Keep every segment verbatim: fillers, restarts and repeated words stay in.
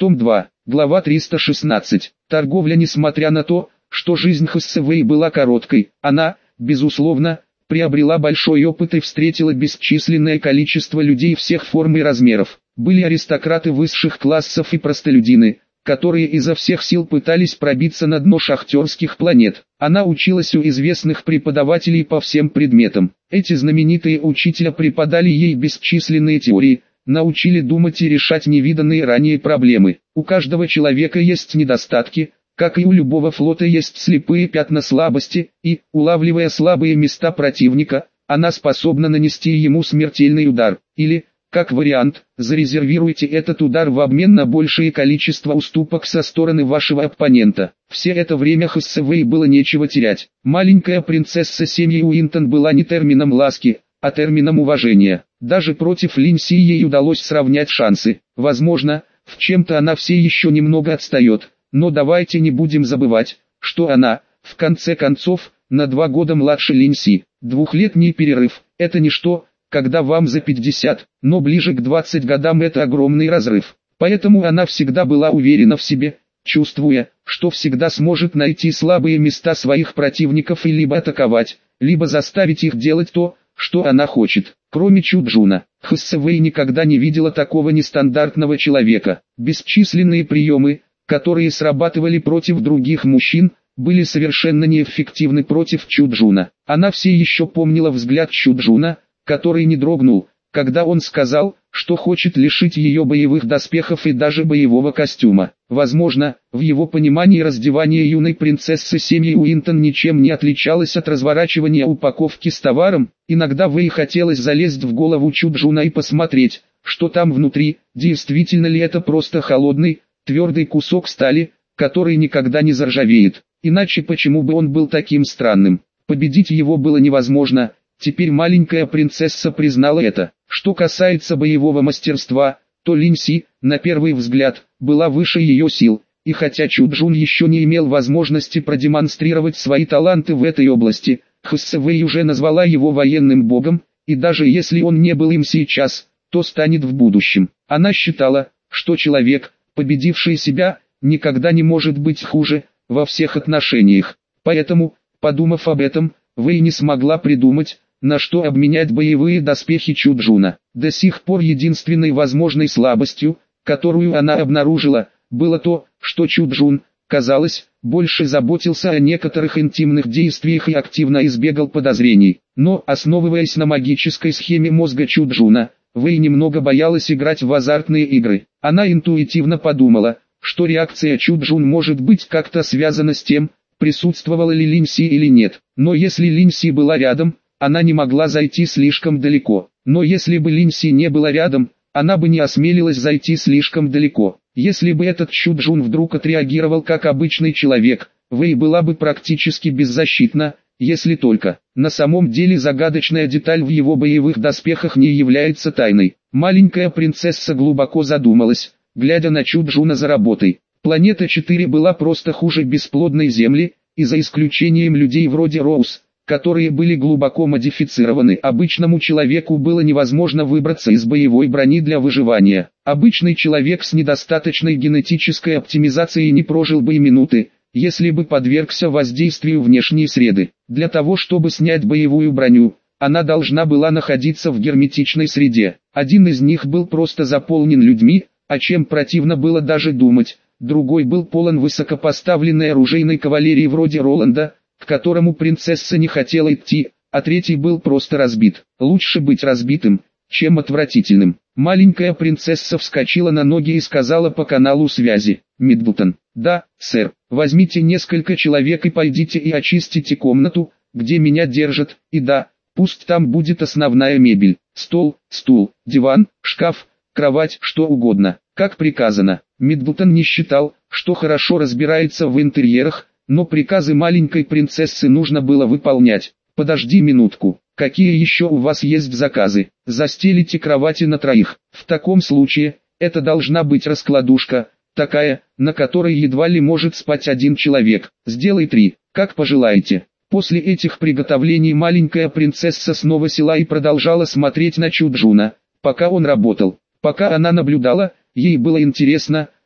Том два, глава триста шестнадцать. Торговля. Несмотря на то, что жизнь Хэсэвэй была короткой, она, безусловно, приобрела большой опыт и встретила бесчисленное количество людей всех форм и размеров. Были аристократы высших классов и простолюдины, которые изо всех сил пытались пробиться на дно шахтерских планет. Она училась у известных преподавателей по всем предметам. Эти знаменитые учителя преподали ей бесчисленные теории, научили думать и решать невиданные ранее проблемы. У каждого человека есть недостатки, как и у любого флота есть слепые пятна слабости, и, улавливая слабые места противника, она способна нанести ему смертельный удар, или, как вариант, зарезервируйте этот удар в обмен на большее количество уступок со стороны вашего оппонента. Все это время Хэсэвэй было нечего терять. Маленькая принцесса семьи Уинтон была не термином ласки, а термином уважения. Даже против Линси ей удалось сравнять шансы. Возможно, в чем-то она все еще немного отстает, но давайте не будем забывать, что она, в конце концов, на два года младше Линси. Двухлетний перерыв – это ничто, когда вам за пятьдесят, но ближе к двадцати годам это огромный разрыв. Поэтому она всегда была уверена в себе, чувствуя, что всегда сможет найти слабые места своих противников и либо атаковать, либо заставить их делать то, что она хочет. Кроме Чуджуна, Хэсэвэй никогда не видела такого нестандартного человека. Бесчисленные приемы, которые срабатывали против других мужчин, были совершенно неэффективны против Чуджуна. Она все еще помнила взгляд Чуджуна, который не дрогнул, когда он сказал, что хочет лишить ее боевых доспехов и даже боевого костюма. Возможно, в его понимании раздевание юной принцессы семьи Уинтон ничем не отличалось от разворачивания упаковки с товаром. Иногда Вэй хотелось залезть в голову Чуджуна и посмотреть, что там внутри, действительно ли это просто холодный, твердый кусок стали, который никогда не заржавеет. Иначе почему бы он был таким странным? Победить его было невозможно. Теперь маленькая принцесса признала это. Что касается боевого мастерства, то Линси, на первый взгляд, была выше ее сил, и хотя Чуджун еще не имел возможности продемонстрировать свои таланты в этой области, Хэсэвэй уже назвала его военным богом, и даже если он не был им сейчас, то станет в будущем. Она считала, что человек, победивший себя, никогда не может быть хуже, во всех отношениях. Поэтому, подумав об этом, Вэй не смогла придумать, на что обменять боевые доспехи Чуджуна. До сих пор единственной возможной слабостью, которую она обнаружила, было то, что Чуджун, казалось, больше заботился о некоторых интимных действиях и активно избегал подозрений. Но, основываясь на магической схеме мозга Чуджуна, Вэй немного боялась играть в азартные игры. Она интуитивно подумала, что реакция Чуджун может быть как-то связана с тем, присутствовала ли Линси или нет. Но если Линси была рядом, она не могла зайти слишком далеко. Но если бы Линси не была рядом, она бы не осмелилась зайти слишком далеко. Если бы этот Чуджун вдруг отреагировал как обычный человек, Вэй была бы практически беззащитна, если только. На самом деле загадочная деталь в его боевых доспехах не является тайной. Маленькая принцесса глубоко задумалась, глядя на Чуджуна за работой. Планета четыре была просто хуже бесплодной Земли, и за исключением людей вроде Роуз, которые были глубоко модифицированы. Обычному человеку было невозможно выбраться из боевой брони для выживания. Обычный человек с недостаточной генетической оптимизацией не прожил бы и минуты, если бы подвергся воздействию внешней среды. Для того чтобы снять боевую броню, она должна была находиться в герметичной среде. Один из них был просто заполнен людьми, о чем противно было даже думать. Другой был полон высокопоставленной оружейной кавалерии вроде Роланда, к которому принцесса не хотела идти, а третий был просто разбит. Лучше быть разбитым, чем отвратительным. Маленькая принцесса вскочила на ноги и сказала по каналу связи: «Миддлтон». «Да, сэр. Возьмите несколько человек и пойдите и очистите комнату, где меня держат, и да, пусть там будет основная мебель, стол, стул, диван, шкаф, кровать, что угодно, как приказано». Миддлтон не считал, что хорошо разбирается в интерьерах, но приказы маленькой принцессы нужно было выполнять. «Подожди минутку, какие еще у вас есть заказы?» «Застелите кровати на троих. В таком случае, это должна быть раскладушка, такая, на которой едва ли может спать один человек. Сделай три, как пожелаете». После этих приготовлений маленькая принцесса снова села и продолжала смотреть на Чуджуна, пока он работал. Пока она наблюдала, ей было интересно,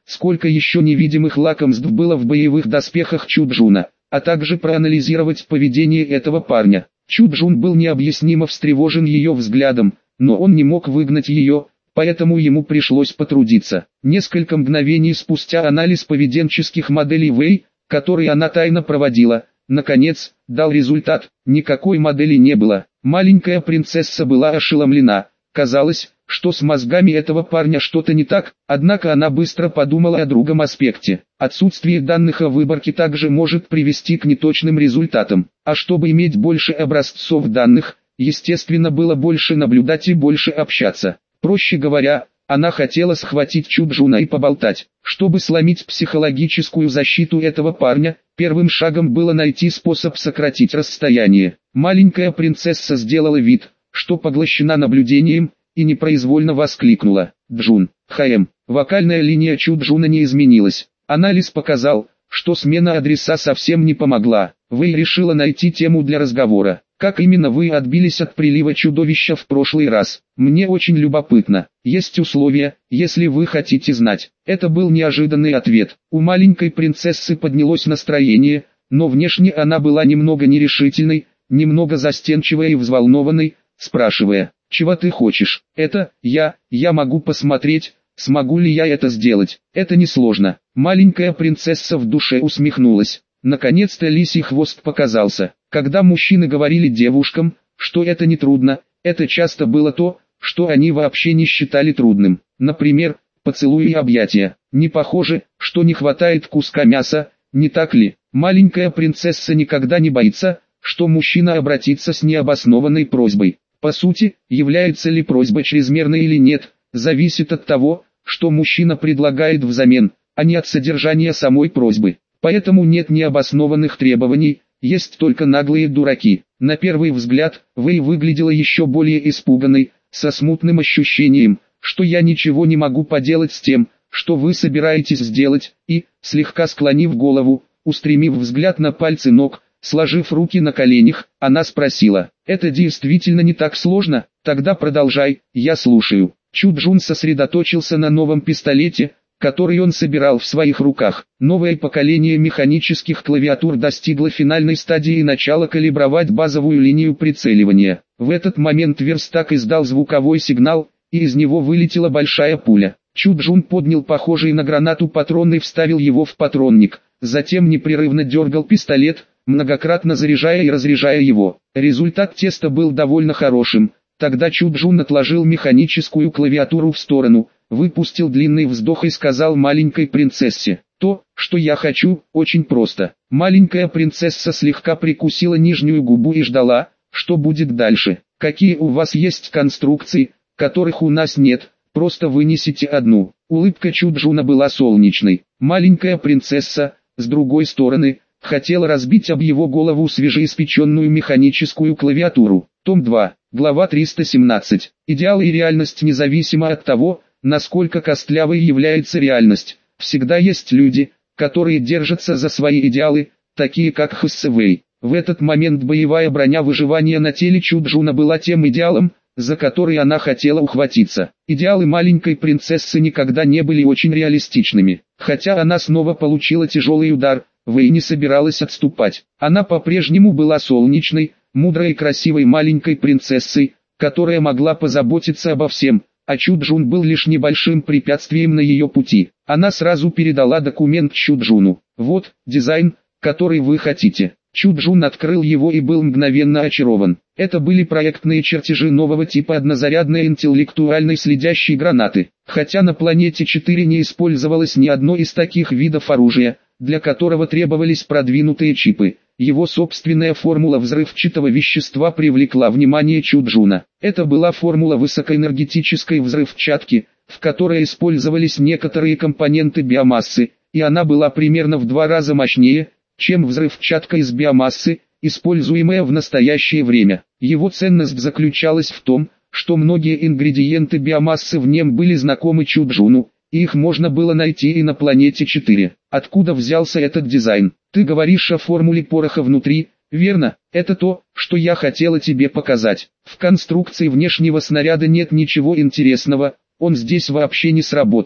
сколько еще невидимых лакомств было в боевых доспехах Чуджуна, а также проанализировать поведение этого парня. Чуджун был необъяснимо встревожен ее взглядом, но он не мог выгнать ее, поэтому ему пришлось потрудиться. Несколько мгновений спустя анализ поведенческих моделей Вэй, который она тайно проводила, наконец, дал результат. Никакой модели не было. Маленькая принцесса была ошеломлена. Казалось, что с мозгами этого парня что-то не так, однако она быстро подумала о другом аспекте. Отсутствие данных о выборке также может привести к неточным результатам. А чтобы иметь больше образцов данных, естественно, было больше наблюдать и больше общаться. Проще говоря, она хотела схватить Чуджуна и поболтать. Чтобы сломить психологическую защиту этого парня, первым шагом было найти способ сократить расстояние. Маленькая принцесса сделала вид, что поглощена наблюдением, и непроизвольно воскликнула: «Джун, Хаэм». Вокальная линия Чуджуна не изменилась. Анализ показал, что смена адреса совсем не помогла. Вэй решила найти тему для разговора. «Как именно вы отбились от прилива чудовища в прошлый раз? Мне очень любопытно. Есть условия, если вы хотите знать». Это был неожиданный ответ. У маленькой принцессы поднялось настроение, но внешне она была немного нерешительной, немного застенчивой и взволнованной, спрашивая: «Чего ты хочешь?» «Это, я, я могу посмотреть, смогу ли я это сделать. Это несложно». Маленькая принцесса в душе усмехнулась. Наконец-то лисий хвост показался. Когда мужчины говорили девушкам, что это не трудно, это часто было то, что они вообще не считали трудным. Например, поцелуи и объятия. Не похоже, что не хватает куска мяса, не так ли? Маленькая принцесса никогда не боится, что мужчина обратится с необоснованной просьбой. По сути, является ли просьба чрезмерной или нет, зависит от того, что мужчина предлагает взамен, а не от содержания самой просьбы. Поэтому нет необоснованных требований, есть только наглые дураки. На первый взгляд, Вэй выглядела еще более испуганной, со смутным ощущением, что я ничего не могу поделать с тем, что вы собираетесь сделать, и, слегка склонив голову, устремив взгляд на пальцы ног, сложив руки на коленях, она спросила: «Это действительно не так сложно? Тогда продолжай, я слушаю». Чуджун сосредоточился на новом пистолете, который он собирал в своих руках. Новое поколение механических клавиатур достигло финальной стадии и начало калибровать базовую линию прицеливания. В этот момент верстак издал звуковой сигнал, и из него вылетела большая пуля. Чуджун поднял похожий на гранату патрон и вставил его в патронник, затем непрерывно дергал пистолет, многократно заряжая и разряжая его. Результат теста был довольно хорошим. Тогда Чуджун отложил механическую клавиатуру в сторону, выпустил длинный вздох и сказал маленькой принцессе: «То, что я хочу, очень просто». Маленькая принцесса слегка прикусила нижнюю губу и ждала, что будет дальше. «Какие у вас есть конструкции, которых у нас нет, просто вынесите одну». Улыбка Чуджуна была солнечной. Маленькая принцесса, с другой стороны, хотела разбить об его голову свежеиспеченную механическую клавиатуру. Том два, глава триста семнадцать. Идеал и реальность независимо от того, насколько костлявой является реальность. Всегда есть люди, которые держатся за свои идеалы, такие как Хэсэ Вэй. В этот момент боевая броня выживания на теле Чуджуна была тем идеалом, за который она хотела ухватиться. Идеалы маленькой принцессы никогда не были очень реалистичными. Хотя она снова получила тяжелый удар, Вэй не собиралась отступать. Она по-прежнему была солнечной, мудрой и красивой маленькой принцессой, которая могла позаботиться обо всем, а Чуджун был лишь небольшим препятствием на ее пути. Она сразу передала документ Чуджуну. «Вот, дизайн, который вы хотите». Чуджун открыл его и был мгновенно очарован. Это были проектные чертежи нового типа однозарядной интеллектуальной следящей гранаты. Хотя на планете четыре не использовалось ни одно из таких видов оружия, для которого требовались продвинутые чипы, его собственная формула взрывчатого вещества привлекла внимание Чуджуна. Это была формула высокоэнергетической взрывчатки, в которой использовались некоторые компоненты биомассы, и она была примерно в два раза мощнее, чем взрывчатка из биомассы, используемая в настоящее время. Его ценность заключалась в том, что многие ингредиенты биомассы в нем были знакомы Чуджуну, и их можно было найти и на планете четыре. Откуда взялся этот дизайн? Ты говоришь о формуле пороха внутри, верно? Это то, что я хотела тебе показать. В конструкции внешнего снаряда нет ничего интересного, он здесь вообще не сработает.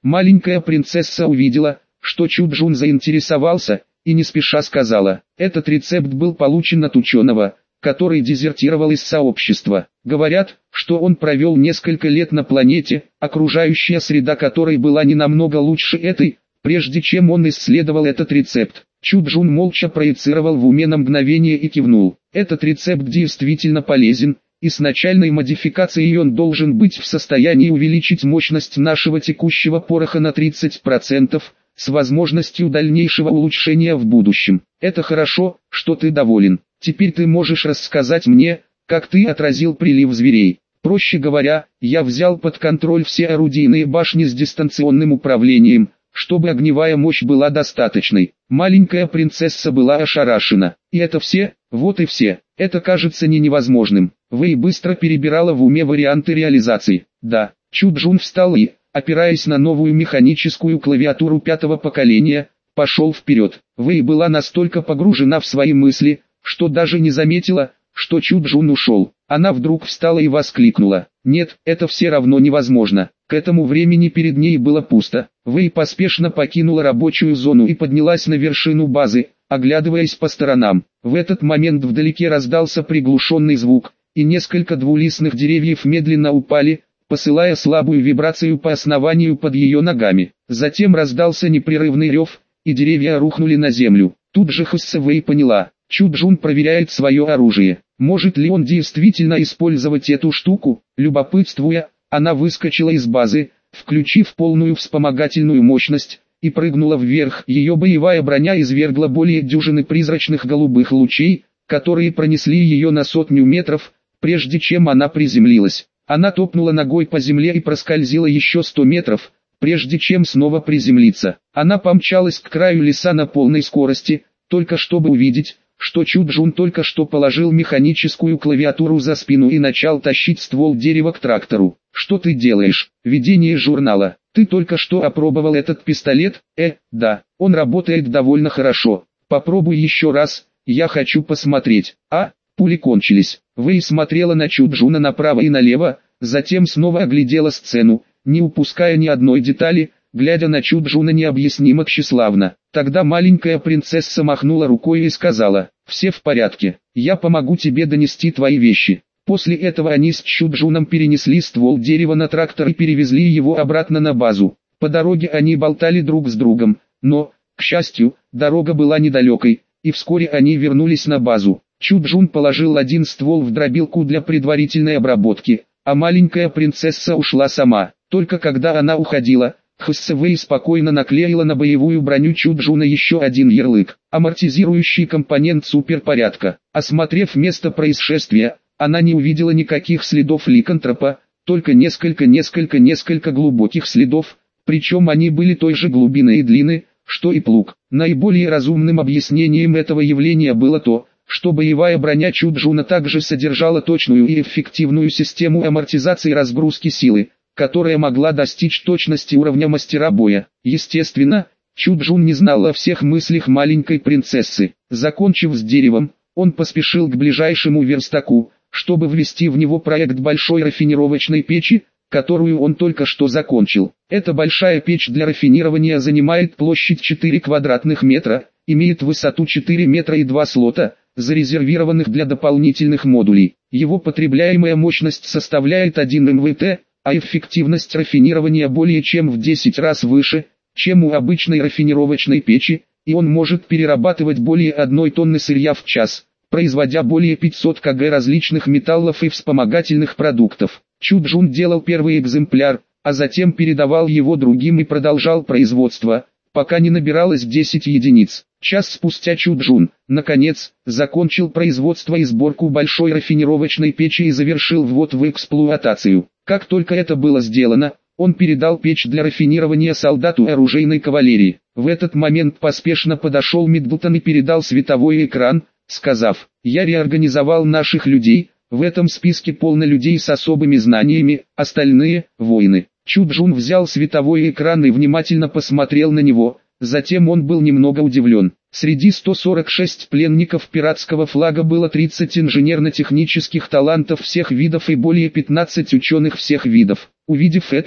Маленькая принцесса увидела, что Чуджун заинтересовался, и не спеша сказала: «Этот рецепт был получен от ученого, который дезертировал из сообщества. Говорят, что он провел несколько лет на планете, окружающая среда которой была не намного лучше этой, прежде чем он исследовал этот рецепт». Чуджун молча проецировал в уме на мгновение и кивнул. «Этот рецепт действительно полезен, и с начальной модификацией он должен быть в состоянии увеличить мощность нашего текущего пороха на тридцать процентов, с возможностью дальнейшего улучшения в будущем. Это хорошо, что ты доволен. Теперь ты можешь рассказать мне, как ты отразил прилив зверей». Проще говоря, я взял под контроль все орудийные башни с дистанционным управлением, чтобы огневая мощь была достаточной. Маленькая принцесса была ошарашена. «И это все? Вот и все. Это кажется не невозможным». Вэй быстро перебирала в уме варианты реализации. «Да». Чуджун встал и, опираясь на новую механическую клавиатуру пятого поколения, пошел вперед. Вэй была настолько погружена в свои мысли, что даже не заметила, что Чуджун ушел. Она вдруг встала и воскликнула: «Нет, это все равно невозможно». К этому времени перед ней было пусто. Вэй поспешно покинула рабочую зону и поднялась на вершину базы, оглядываясь по сторонам. В этот момент вдалеке раздался приглушенный звук, и несколько двулистных деревьев медленно упали, посылая слабую вибрацию по основанию под ее ногами. Затем раздался непрерывный рев, и деревья рухнули на землю. Тут же Хассе Вэй поняла: Чуджун проверяет свое оружие. Может ли он действительно использовать эту штуку? Любопытствуя, она выскочила из базы, включив полную вспомогательную мощность, и прыгнула вверх. Ее боевая броня извергла более дюжины призрачных голубых лучей, которые пронесли ее на сотню метров, прежде чем она приземлилась. Она топнула ногой по земле и проскользила еще сто метров, прежде чем снова приземлиться. Она помчалась к краю леса на полной скорости, только чтобы увидеть, что Чуджун только что положил механическую клавиатуру за спину и начал тащить ствол дерева к трактору. «Что ты делаешь?» Ведение журнала. «Ты только что опробовал этот пистолет?» «Э, да, он работает довольно хорошо. Попробуй еще раз, я хочу посмотреть». «А?» Пули кончились. Вэй смотрела на Чуджуна направо и налево, затем снова оглядела сцену, не упуская ни одной детали, глядя на Чуджуна необъяснимо тщеславно. Тогда маленькая принцесса махнула рукой и сказала: «Все в порядке, я помогу тебе донести твои вещи». После этого они с Чуджуном перенесли ствол дерева на трактор и перевезли его обратно на базу. По дороге они болтали друг с другом, но, к счастью, дорога была недалекой, и вскоре они вернулись на базу. Чуджун положил один ствол в дробилку для предварительной обработки, а маленькая принцесса ушла сама. Только когда она уходила, Хассе Вэй спокойно наклеила на боевую броню Чуджуна еще один ярлык: амортизирующий компонент суперпорядка. Осмотрев место происшествия, она не увидела никаких следов ликантропа, только несколько-несколько-несколько глубоких следов, причем они были той же глубины и длины, что и плуг. Наиболее разумным объяснением этого явления было то, что боевая броня Чуджуна также содержала точную и эффективную систему амортизации разгрузки силы, которая могла достичь точности уровня мастера боя. Естественно, Чуджун не знал о всех мыслях маленькой принцессы. Закончив с деревом, он поспешил к ближайшему верстаку, чтобы ввести в него проект большой рафинировочной печи, которую он только что закончил. Эта большая печь для рафинирования занимает площадь четыре квадратных метра, имеет высоту четыре метра и два слота, зарезервированных для дополнительных модулей. Его потребляемая мощность составляет один мвт, а эффективность рафинирования более чем в десять раз выше, чем у обычной рафинировочной печи, и он может перерабатывать более одной тонны сырья в час, производя более пятисот килограмм различных металлов и вспомогательных продуктов. Чуджун делал первый экземпляр, а затем передавал его другим и продолжал производство, пока не набиралось десять единиц. Час спустя Чуджун, наконец, закончил производство и сборку большой рафинировочной печи и завершил ввод в эксплуатацию. Как только это было сделано, он передал печь для рафинирования солдату оружейной кавалерии. В этот момент поспешно подошел Миддлтон и передал световой экран, сказав: «Я реорганизовал наших людей, в этом списке полно людей с особыми знаниями, остальные – воины». Чуджун взял световой экран и внимательно посмотрел на него, затем он был немного удивлен. Среди ста сорока шести пленников пиратского флага было тридцать инженерно-технических талантов всех видов и более пятнадцати ученых всех видов. Увидев это,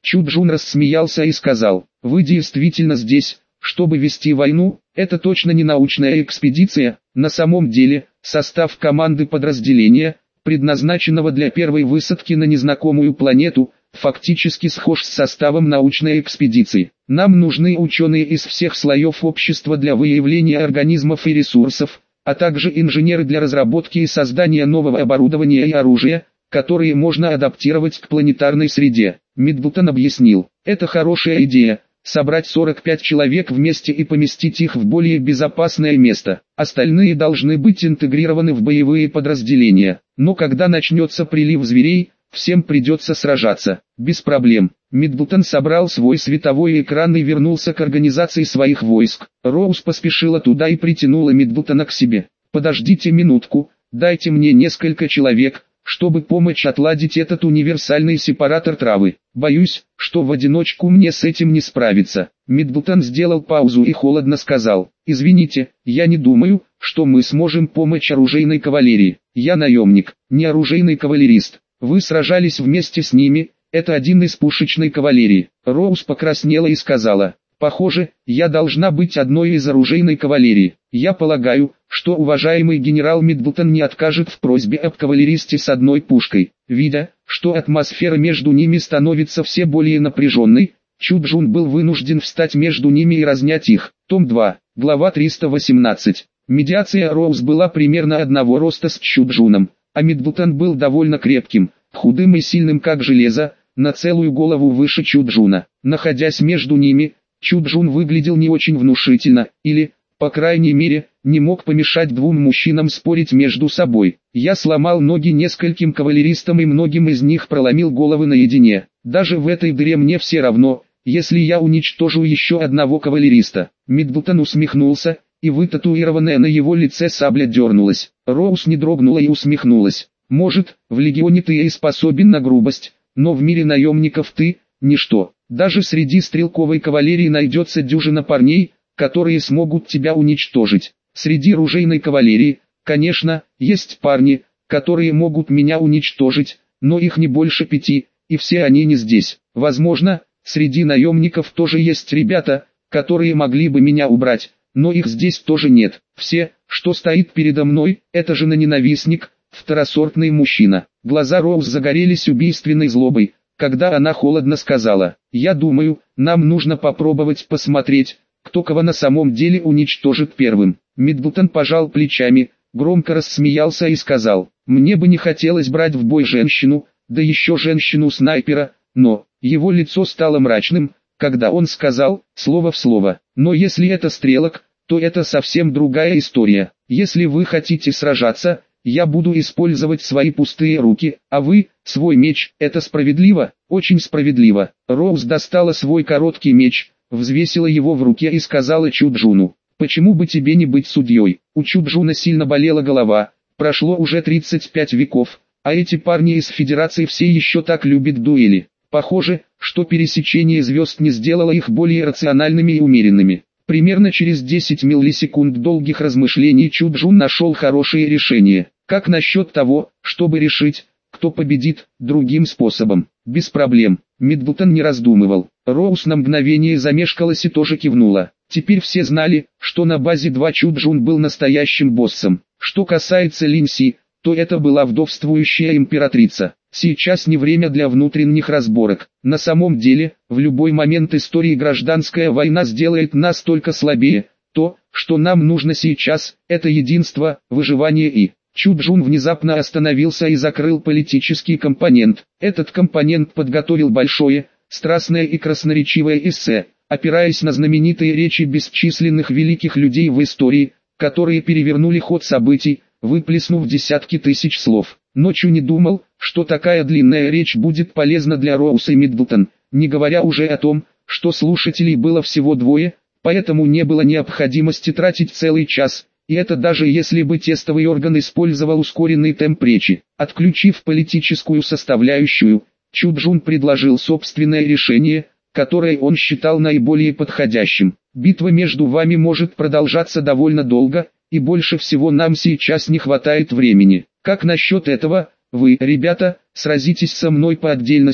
Чуджун рассмеялся и сказал: «Вы действительно здесь, чтобы вести войну? Это точно не научная экспедиция. На самом деле, состав команды подразделения, предназначенного для первой высадки на незнакомую планету, фактически схож с составом научной экспедиции. Нам нужны ученые из всех слоев общества для выявления организмов и ресурсов, а также инженеры для разработки и создания нового оборудования и оружия, которые можно адаптировать к планетарной среде». Миддлтон объяснил: «Это хорошая идея. Собрать сорок пять человек вместе и поместить их в более безопасное место. Остальные должны быть интегрированы в боевые подразделения. Но когда начнется прилив зверей, всем придется сражаться. Без проблем». Миддлтон собрал свой световой экран и вернулся к организации своих войск. Роуз поспешила туда и притянула Миддлтона к себе. «Подождите минутку, дайте мне несколько человек, чтобы помочь отладить этот универсальный сепаратор травы. Боюсь, что в одиночку мне с этим не справиться». Миддлтон сделал паузу и холодно сказал: «Извините, я не думаю, что мы сможем помочь оружейной кавалерии. Я наемник, не оружейный кавалерист. Вы сражались вместе с ними, это один из пушечной кавалерии». Роуз покраснела и сказала: «Похоже, я должна быть одной из оружейной кавалерии. Я полагаю, что уважаемый генерал Миддлтон не откажет в просьбе об кавалеристе с одной пушкой». Видя, что атмосфера между ними становится все более напряженной, Чуджун был вынужден встать между ними и разнять их. Том два, глава триста восемнадцать. Медиация Роуз была примерно одного роста с Чуджуном, а Миддлтон был довольно крепким, худым и сильным как железо, на целую голову выше Чуджуна. Находясь между ними, Чуджун выглядел не очень внушительно, или, по крайней мере, не мог помешать двум мужчинам спорить между собой. «Я сломал ноги нескольким кавалеристам и многим из них проломил головы наедине. Даже в этой дыре мне все равно, если я уничтожу еще одного кавалериста». Миддлтон усмехнулся, и вытатуированная на его лице сабля дернулась. Роуз не дрогнула и усмехнулась. «Может, в легионе ты и способен на грубость, но в мире наемников ты – ничто. Даже среди стрелковой кавалерии найдется дюжина парней, которые смогут тебя уничтожить. Среди ружейной кавалерии, конечно, есть парни, которые могут меня уничтожить, но их не больше пяти, и все они не здесь. Возможно, среди наемников тоже есть ребята, которые могли бы меня убрать, но их здесь тоже нет. Все, что стоит передо мной, это жена-ненавистник, второсортный мужчина». Глаза Роуз загорелись убийственной злобой, когда она холодно сказала: «Я думаю, нам нужно попробовать посмотреть, кто кого на самом деле уничтожит первым». Миддлтон пожал плечами, громко рассмеялся и сказал: «Мне бы не хотелось брать в бой женщину, да еще женщину-снайпера», но его лицо стало мрачным, когда он сказал, слово в слово: «Но если это стрелок, то это совсем другая история. Если вы хотите сражаться, я буду использовать свои пустые руки, а вы – свой меч. Это справедливо, очень справедливо». Роуз достала свой короткий меч, взвесила его в руке и сказала Чуджуну: «Почему бы тебе не быть судьей?» У Чуджуна сильно болела голова, прошло уже тридцать пять веков, а эти парни из Федерации все еще так любят дуэли. Похоже, что пересечение звезд не сделало их более рациональными и умеренными. Примерно через десять миллисекунд долгих размышлений Чуджун нашел хорошее решение. «Как насчет того, чтобы решить, кто победит, другим способом?» «Без проблем». Миддлтон не раздумывал. Роуз на мгновение замешкалась и тоже кивнула. Теперь все знали, что на базе два Чуджун был настоящим боссом. Что касается Линси, то это была вдовствующая императрица. Сейчас не время для внутренних разборок. На самом деле, в любой момент истории гражданская война сделает нас только слабее. То, что нам нужно сейчас, это единство, выживание и... Чуджун внезапно остановился и закрыл политический компонент. Этот компонент подготовил большое, страстное и красноречивое эссе, опираясь на знаменитые речи бесчисленных великих людей в истории, которые перевернули ход событий, выплеснув десятки тысяч слов. Но Чу не думал, что такая длинная речь будет полезна для Роуз и Миддлтон, не говоря уже о том, что слушателей было всего двое, поэтому не было необходимости тратить целый час. И это даже если бы тестовый орган использовал ускоренный темп речи. Отключив политическую составляющую, Чуджун предложил собственное решение, которое он считал наиболее подходящим. «Битва между вами может продолжаться довольно долго, и больше всего нам сейчас не хватает времени. Как насчет этого, вы, ребята, сразитесь со мной по отдельности,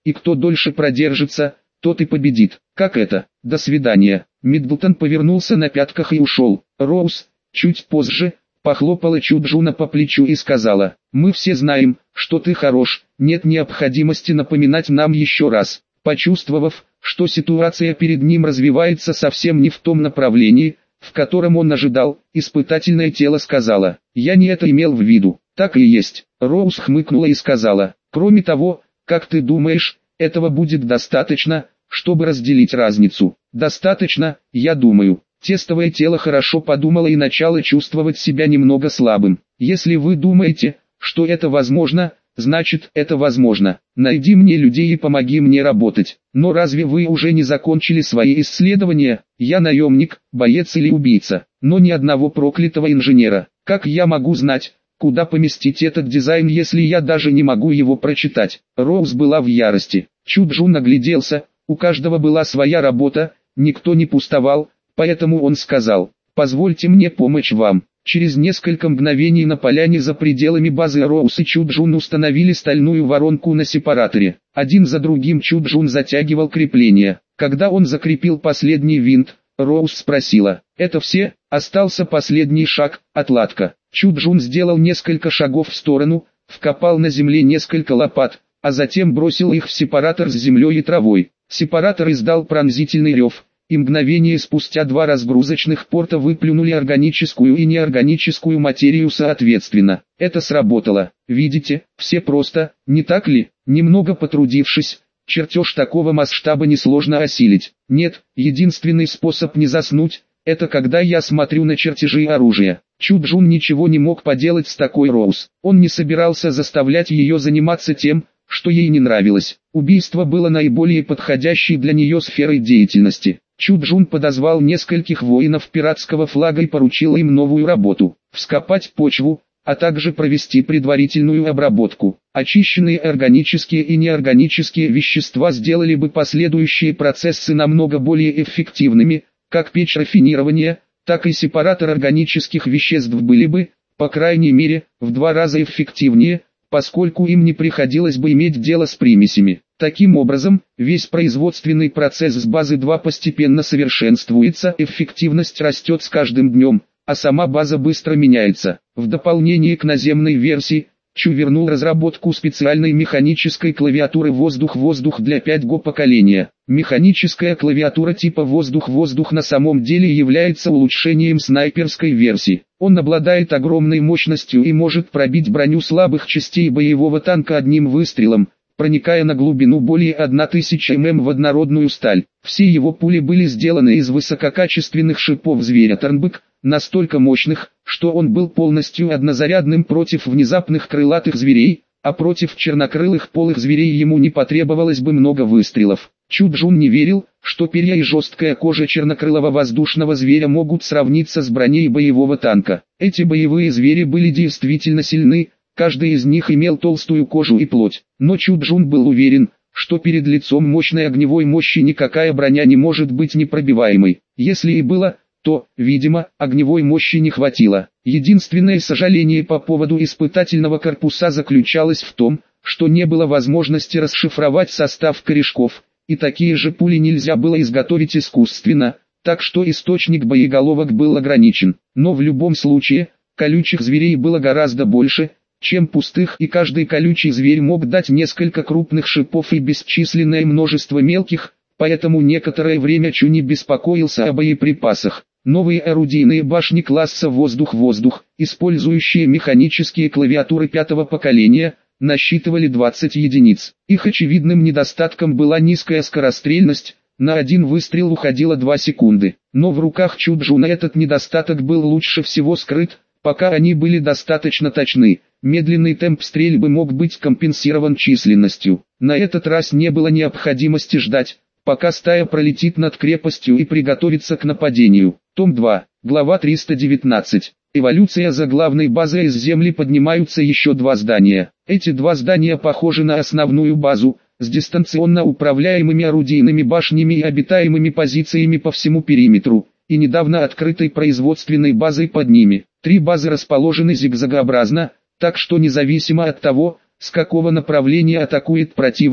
и кто дольше продержится, тот и победит. Как это? До свидания. Миддлтон повернулся на пятках и ушел. Роуз, чуть позже, похлопала Чуджуна по плечу и сказала: «Мы все знаем, что ты хорош, нет необходимости напоминать нам еще раз». Почувствовав, что ситуация перед ним развивается совсем не в том направлении, в котором он ожидал, испытательное тело сказала: «Я не это имел в виду». «Так и есть». Роуз хмыкнула и сказала: «Кроме того, как ты думаешь, этого будет достаточно, чтобы разделить разницу?» «Достаточно, я думаю». Тестовое тело хорошо подумало и начало чувствовать себя немного слабым. «Если вы думаете, что это возможно, значит это возможно. Найди мне людей и помоги мне работать. Но разве вы уже не закончили свои исследования? Я наемник, боец или убийца, но ни одного проклятого инженера. Как я могу знать, куда поместить этот дизайн, если я даже не могу его прочитать?» Роуз была в ярости. Чуджун нагляделся, у каждого была своя работа, никто не пустовал, поэтому он сказал: «Позвольте мне помочь вам». Через несколько мгновений на поляне за пределами базы Роуз и Чуджун установили стальную воронку на сепараторе. Один за другим Чуджун затягивал крепление. Когда он закрепил последний винт, Роуз спросила: «Это все?» Остался последний шаг, отладка. Чуджун сделал несколько шагов в сторону, вкопал на земле несколько лопат, а затем бросил их в сепаратор с землей и травой. Сепаратор издал пронзительный рев, и мгновение спустя два разгрузочных порта выплюнули органическую и неорганическую материю соответственно. Это сработало. Видите, все просто, не так ли? Немного потрудившись, чертеж такого масштаба несложно осилить. Нет, единственный способ не заснуть – это когда я смотрю на чертежи оружия. Чуджун ничего не мог поделать с такой Роуз. Он не собирался заставлять ее заниматься тем, что ей не нравилось. Убийство было наиболее подходящей для нее сферой деятельности. Чуджун подозвал нескольких воинов пиратского флага и поручил им новую работу – вскопать почву, а также провести предварительную обработку. Очищенные органические и неорганические вещества сделали бы последующие процессы намного более эффективными, как печь рафинирования, так и сепаратор органических веществ были бы, по крайней мере, в два раза эффективнее, поскольку им не приходилось бы иметь дело с примесями. Таким образом, весь производственный процесс с базы два постепенно совершенствуется, эффективность растет с каждым днем, а сама база быстро меняется. В дополнение к наземной версии, Чу вернул разработку специальной механической клавиатуры «Воздух-воздух» для пять джи поколения. Механическая клавиатура типа «Воздух-воздух» на самом деле является улучшением снайперской версии. Он обладает огромной мощностью и может пробить броню слабых частей боевого танка одним выстрелом, проникая на глубину более тысячи миллиметров в однородную сталь. Все его пули были сделаны из высококачественных шипов зверя Торнбек, настолько мощных, что он был полностью однозарядным против внезапных крылатых зверей, а против чернокрылых полых зверей ему не потребовалось бы много выстрелов. Чуджун не верил, что перья и жесткая кожа чернокрылого воздушного зверя могут сравниться с броней боевого танка. Эти боевые звери были действительно сильны, каждый из них имел толстую кожу и плоть. Но Чуджун был уверен, что перед лицом мощной огневой мощи никакая броня не может быть непробиваемой. Если и было, то, видимо, огневой мощи не хватило. Единственное сожаление по поводу испытательного корпуса заключалось в том, что не было возможности расшифровать состав корешков, и такие же пули нельзя было изготовить искусственно, так что источник боеголовок был ограничен. Но в любом случае, колючих зверей было гораздо больше, чем пустых, и каждый колючий зверь мог дать несколько крупных шипов и бесчисленное множество мелких, поэтому некоторое время Чу не беспокоился о боеприпасах. Новые орудийные башни класса «Воздух-воздух», использующие механические клавиатуры пятого поколения, насчитывали двадцать единиц. Их очевидным недостатком была низкая скорострельность, на один выстрел уходило две секунды. Но в руках Чуджуна этот недостаток был лучше всего скрыт, пока они были достаточно точны. Медленный темп стрельбы мог быть компенсирован численностью. На этот раз не было необходимости ждать, пока стая пролетит над крепостью и приготовится к нападению. Том два, глава триста девятнадцать. Эволюция. За главной базой из земли поднимаются еще два здания. Эти два здания похожи на основную базу, с дистанционно управляемыми орудийными башнями и обитаемыми позициями по всему периметру, и недавно открытой производственной базой под ними. Три базы расположены зигзагообразно, так что независимо от того, с какого направления атакует противник,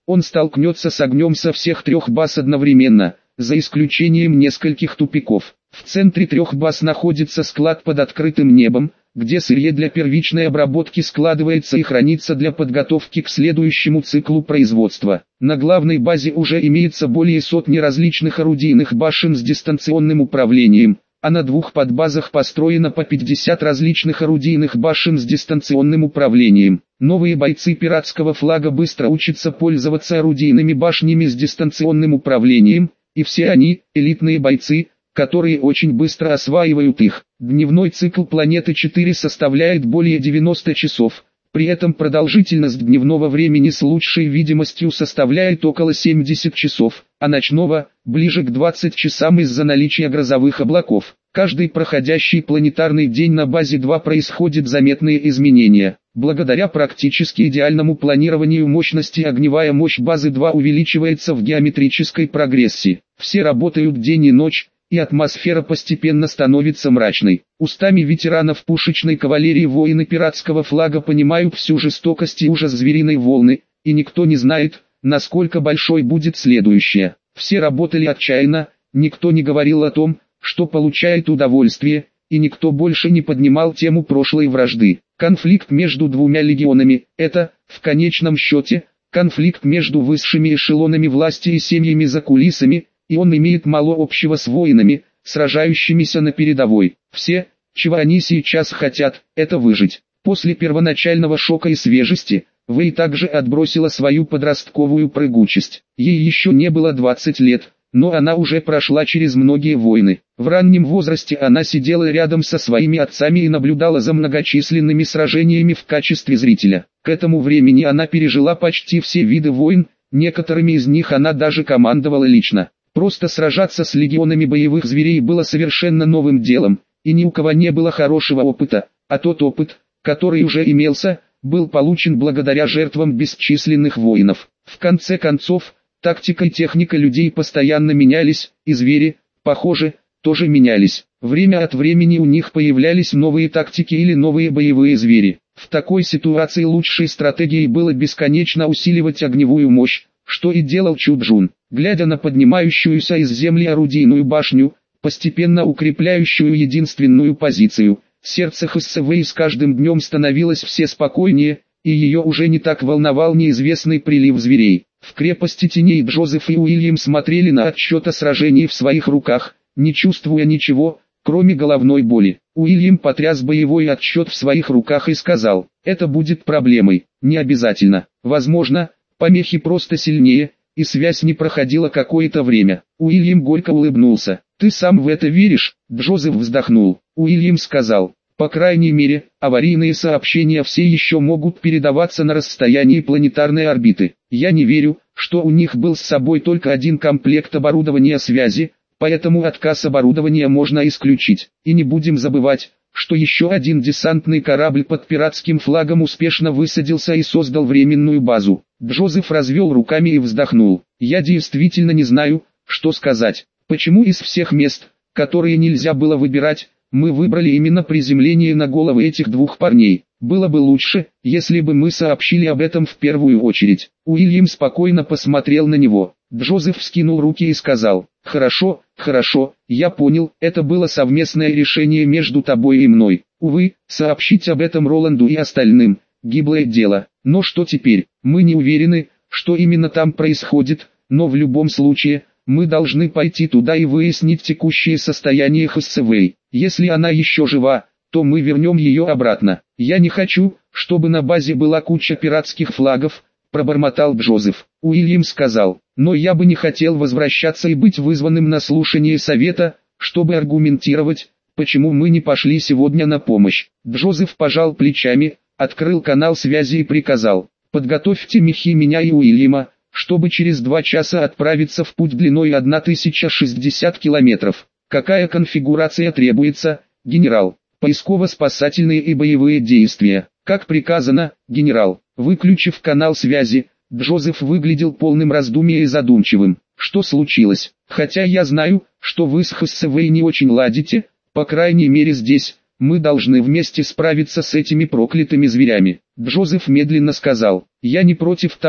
он столкнется с огнем со всех трех баз одновременно, за исключением нескольких тупиков. В центре трех баз находится склад под открытым небом, где сырье для первичной обработки складывается и хранится для подготовки к следующему циклу производства. На главной базе уже имеется более сотни различных орудийных башен с дистанционным управлением, а на двух подбазах построено по пятьдесят различных орудийных башен с дистанционным управлением. Новые бойцы пиратского флага быстро учатся пользоваться орудийными башнями с дистанционным управлением, и все они – элитные бойцы, которые очень быстро осваивают их. Дневной цикл планеты четыре составляет более девяноста часов, при этом продолжительность дневного времени с лучшей видимостью составляет около семидесяти часов, а ночного – ближе к двадцати часам из-за наличия грозовых облаков. Каждый проходящий планетарный день на базе два происходят заметные изменения. Благодаря практически идеальному планированию мощности огневая мощь базы два увеличивается в геометрической прогрессии. Все работают день и ночь, и атмосфера постепенно становится мрачной. Устами ветеранов пушечной кавалерии воины пиратского флага понимают всю жестокость и ужас звериной волны, и никто не знает, насколько большой будет следующее. Все работали отчаянно, никто не говорил о том, что получает удовольствие, и никто больше не поднимал тему прошлой вражды. Конфликт между двумя легионами – это, в конечном счете, конфликт между высшими эшелонами власти и семьями за кулисами, и он имеет мало общего с воинами, сражающимися на передовой. Все, чего они сейчас хотят, это выжить. После первоначального шока и свежести, Вэй также отбросила свою подростковую прыгучесть. Ей еще не было двадцати лет, но она уже прошла через многие войны. В раннем возрасте она сидела рядом со своими отцами и наблюдала за многочисленными сражениями в качестве зрителя. К этому времени она пережила почти все виды войн, некоторыми из них она даже командовала лично. Просто сражаться с легионами боевых зверей было совершенно новым делом, и ни у кого не было хорошего опыта, а тот опыт, который уже имелся, был получен благодаря жертвам бесчисленных воинов. В конце концов, тактика и техника людей постоянно менялись, и звери, похоже, тоже менялись. Время от времени у них появлялись новые тактики или новые боевые звери. В такой ситуации лучшей стратегией было бесконечно усиливать огневую мощь, что и делал Чуджун. Глядя на поднимающуюся из земли орудийную башню, постепенно укрепляющую единственную позицию, сердце Хэсэвэй с каждым днем становилось все спокойнее, и ее уже не так волновал неизвестный прилив зверей. В крепости теней Джозеф и Уильям смотрели на отсчет о сражении в своих руках, не чувствуя ничего, кроме головной боли. Уильям потряс боевой отсчет в своих руках и сказал: «Это будет проблемой, не обязательно. Возможно, помехи просто сильнее, и связь не проходила какое-то время». Уильям горько улыбнулся. «Ты сам в это веришь?» Джозеф вздохнул. Уильям сказал: «По крайней мере, аварийные сообщения все еще могут передаваться на расстоянии планетарной орбиты. Я не верю, что у них был с собой только один комплект оборудования связи, поэтому отказ оборудования можно исключить. И не будем забывать, что еще один десантный корабль под пиратским флагом успешно высадился и создал временную базу». Джозеф развел руками и вздохнул. «Я действительно не знаю, что сказать. Почему из всех мест, которые нельзя было выбирать, мы выбрали именно приземление на головы этих двух парней? Было бы лучше, если бы мы сообщили об этом в первую очередь». Уильям спокойно посмотрел на него. Джозеф вскинул руки и сказал: «Хорошо, хорошо, я понял, это было совместное решение между тобой и мной. Увы, сообщить об этом Роланду и остальным – гиблое дело. Но что теперь? Мы не уверены, что именно там происходит, но в любом случае, мы должны пойти туда и выяснить текущее состояние Хэсэвэй. Если она еще жива, то мы вернем ее обратно. Я не хочу, чтобы на базе была куча пиратских флагов», – пробормотал Джозеф. Уильям сказал: «Но я бы не хотел возвращаться и быть вызванным на слушание совета, чтобы аргументировать, почему мы не пошли сегодня на помощь». Джозеф пожал плечами, открыл канал связи и приказал: «Подготовьте мехи меня и Уильяма, чтобы через два часа отправиться в путь длиной тысяча шестьдесят километров. Какая конфигурация требуется, генерал?» «Поисково-спасательные и боевые действия». «Как приказано, генерал». Выключив канал связи, Джозеф выглядел полным раздумья и задумчивым. «Что случилось? Хотя я знаю, что вы с Хэсэвэй не очень ладите, по крайней мере здесь, мы должны вместе справиться с этими проклятыми зверями». Джозеф медленно сказал: «Я не против того,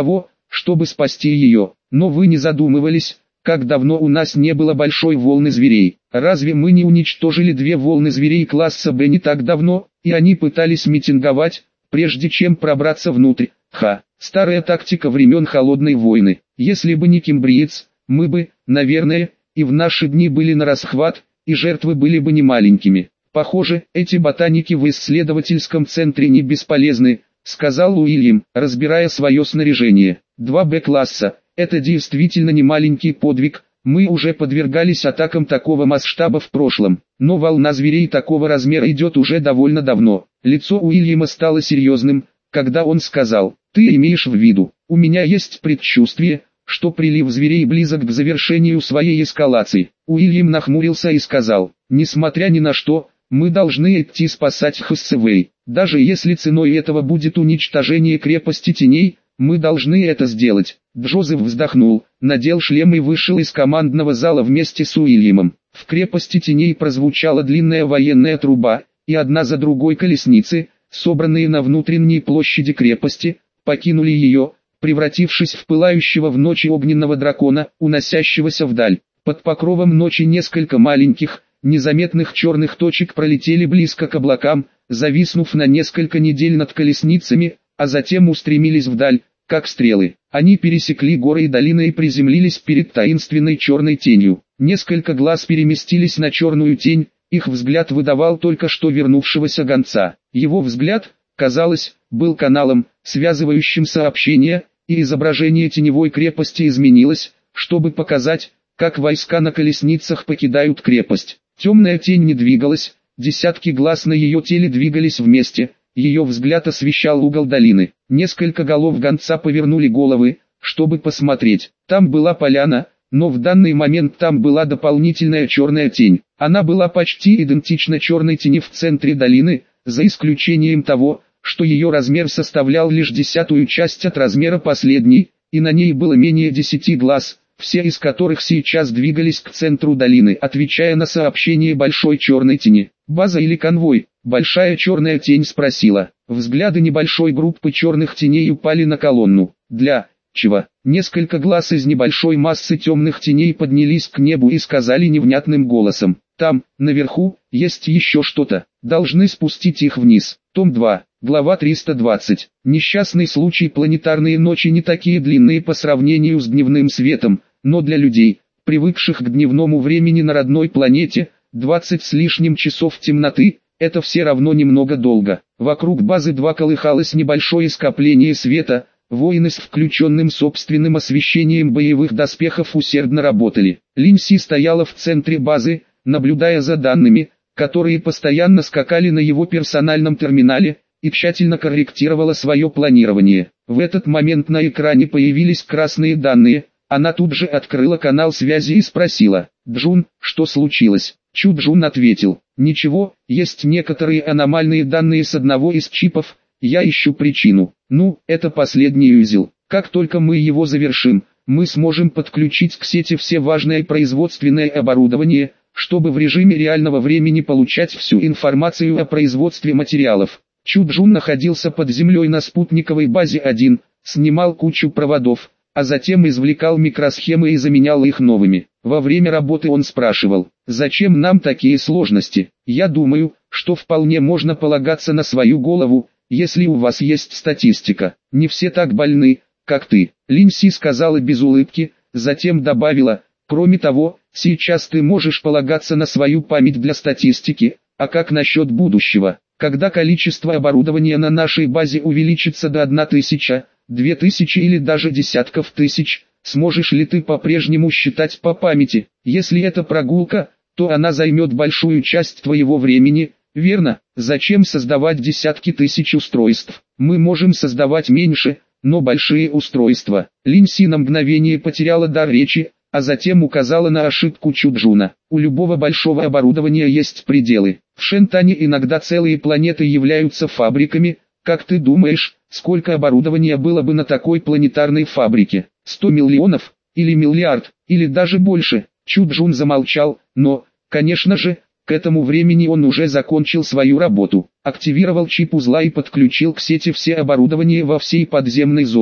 чтобы спасти ее. Но вы не задумывались, как давно у нас не было большой волны зверей? Разве мы не уничтожили две волны зверей класса Б не так давно, и они пытались митинговать, прежде чем пробраться внутрь? Ха, старая тактика времен Холодной войны. Если бы не кембриец, мы бы, наверное, и в наши дни были на расхват, и жертвы были бы не маленькими. Похоже, эти ботаники в исследовательском центре не бесполезны, сказал Уильям, разбирая свое снаряжение. два Б класса. Это действительно не маленький подвиг, мы уже подвергались атакам такого масштаба в прошлом, но волна зверей такого размера идет уже довольно давно. Лицо Уильяма стало серьезным, когда он сказал: «Ты имеешь в виду, у меня есть предчувствие, что прилив зверей близок к завершению своей эскалации». Уильям нахмурился и сказал: «Несмотря ни на что, мы должны идти спасать Хассэвэй. Даже если ценой этого будет уничтожение крепости теней, мы должны это сделать». Джозеф вздохнул, надел шлем и вышел из командного зала вместе с Уильямом. В крепости теней прозвучала длинная военная труба, и одна за другой колесницы, собранные на внутренней площади крепости, покинули ее, превратившись в пылающего в ночи огненного дракона, уносящегося вдаль. Под покровом ночи несколько маленьких, незаметных черных точек пролетели близко к облакам, зависнув на несколько недель над колесницами, а затем устремились вдаль, как стрелы. Они пересекли горы и долины и приземлились перед таинственной черной тенью. Несколько глаз переместились на черную тень, их взгляд выдавал только что вернувшегося гонца. Его взгляд, казалось, был каналом, связывающим сообщения, и изображение теневой крепости изменилось, чтобы показать, как войска на колесницах покидают крепость. Темная тень не двигалась, десятки глаз на ее теле двигались вместе. Ее взгляд освещал угол долины. Несколько голов гонца повернули головы, чтобы посмотреть. Там была поляна, но в данный момент там была дополнительная черная тень. Она была почти идентична черной тени в центре долины, за исключением того, что ее размер составлял лишь десятую часть от размера последней, и на ней было менее десяти глаз, все из которых сейчас двигались к центру долины, отвечая на сообщение большой черной тени. «База или конвой?» Большая черная тень спросила. Взгляды небольшой группы черных теней упали на колонну. «Для чего?» Несколько глаз из небольшой массы темных теней поднялись к небу и сказали невнятным голосом: «Там, наверху, есть еще что-то. Должны спустить их вниз». Том два, глава триста двадцать. Несчастный случай. Планетарные ночи не такие длинные по сравнению с дневным светом, но для людей, привыкших к дневному времени на родной планете, двадцать с лишним часов темноты – это все равно немного долго. Вокруг базы два колыхалось небольшое скопление света, воины с включенным собственным освещением боевых доспехов усердно работали. Линси стояла в центре базы, наблюдая за данными, которые постоянно скакали на его персональном терминале, и тщательно корректировала свое планирование. В этот момент на экране появились красные данные. Она тут же открыла канал связи и спросила: «Джун, что случилось?» Чу Джун ответил: «Ничего, есть некоторые аномальные данные с одного из чипов, я ищу причину. Ну, это последний узел. Как только мы его завершим, мы сможем подключить к сети все важное производственное оборудование, чтобы в режиме реального времени получать всю информацию о производстве материалов». Чу Джун находился под землей на спутниковой базе один, снимал кучу проводов, а затем извлекал микросхемы и заменял их новыми. Во время работы он спрашивал: «Зачем нам такие сложности? Я думаю, что вполне можно полагаться на свою голову, если у вас есть статистика. Не все так больны, как ты». Линси сказала без улыбки, затем добавила: «Кроме того, сейчас ты можешь полагаться на свою память для статистики, а как насчет будущего? Когда количество оборудования на нашей базе увеличится до одной тысячи, две тысячи или даже десятков тысяч, сможешь ли ты по-прежнему считать по памяти? Если это прогулка, то она займет большую часть твоего времени, верно? Зачем создавать десятки тысяч устройств? Мы можем создавать меньше, но большие устройства». Линси на мгновение потеряла дар речи, а затем указала на ошибку Чу Джуна. «У любого большого оборудования есть пределы. В Шентане иногда целые планеты являются фабриками. Как ты думаешь, сколько оборудования было бы на такой планетарной фабрике? сто миллионов? Или миллиард? Или даже больше?» Чу Джун замолчал, но, конечно же, к этому времени он уже закончил свою работу. Активировал чип узла и подключил к сети все оборудование во всей подземной зоне.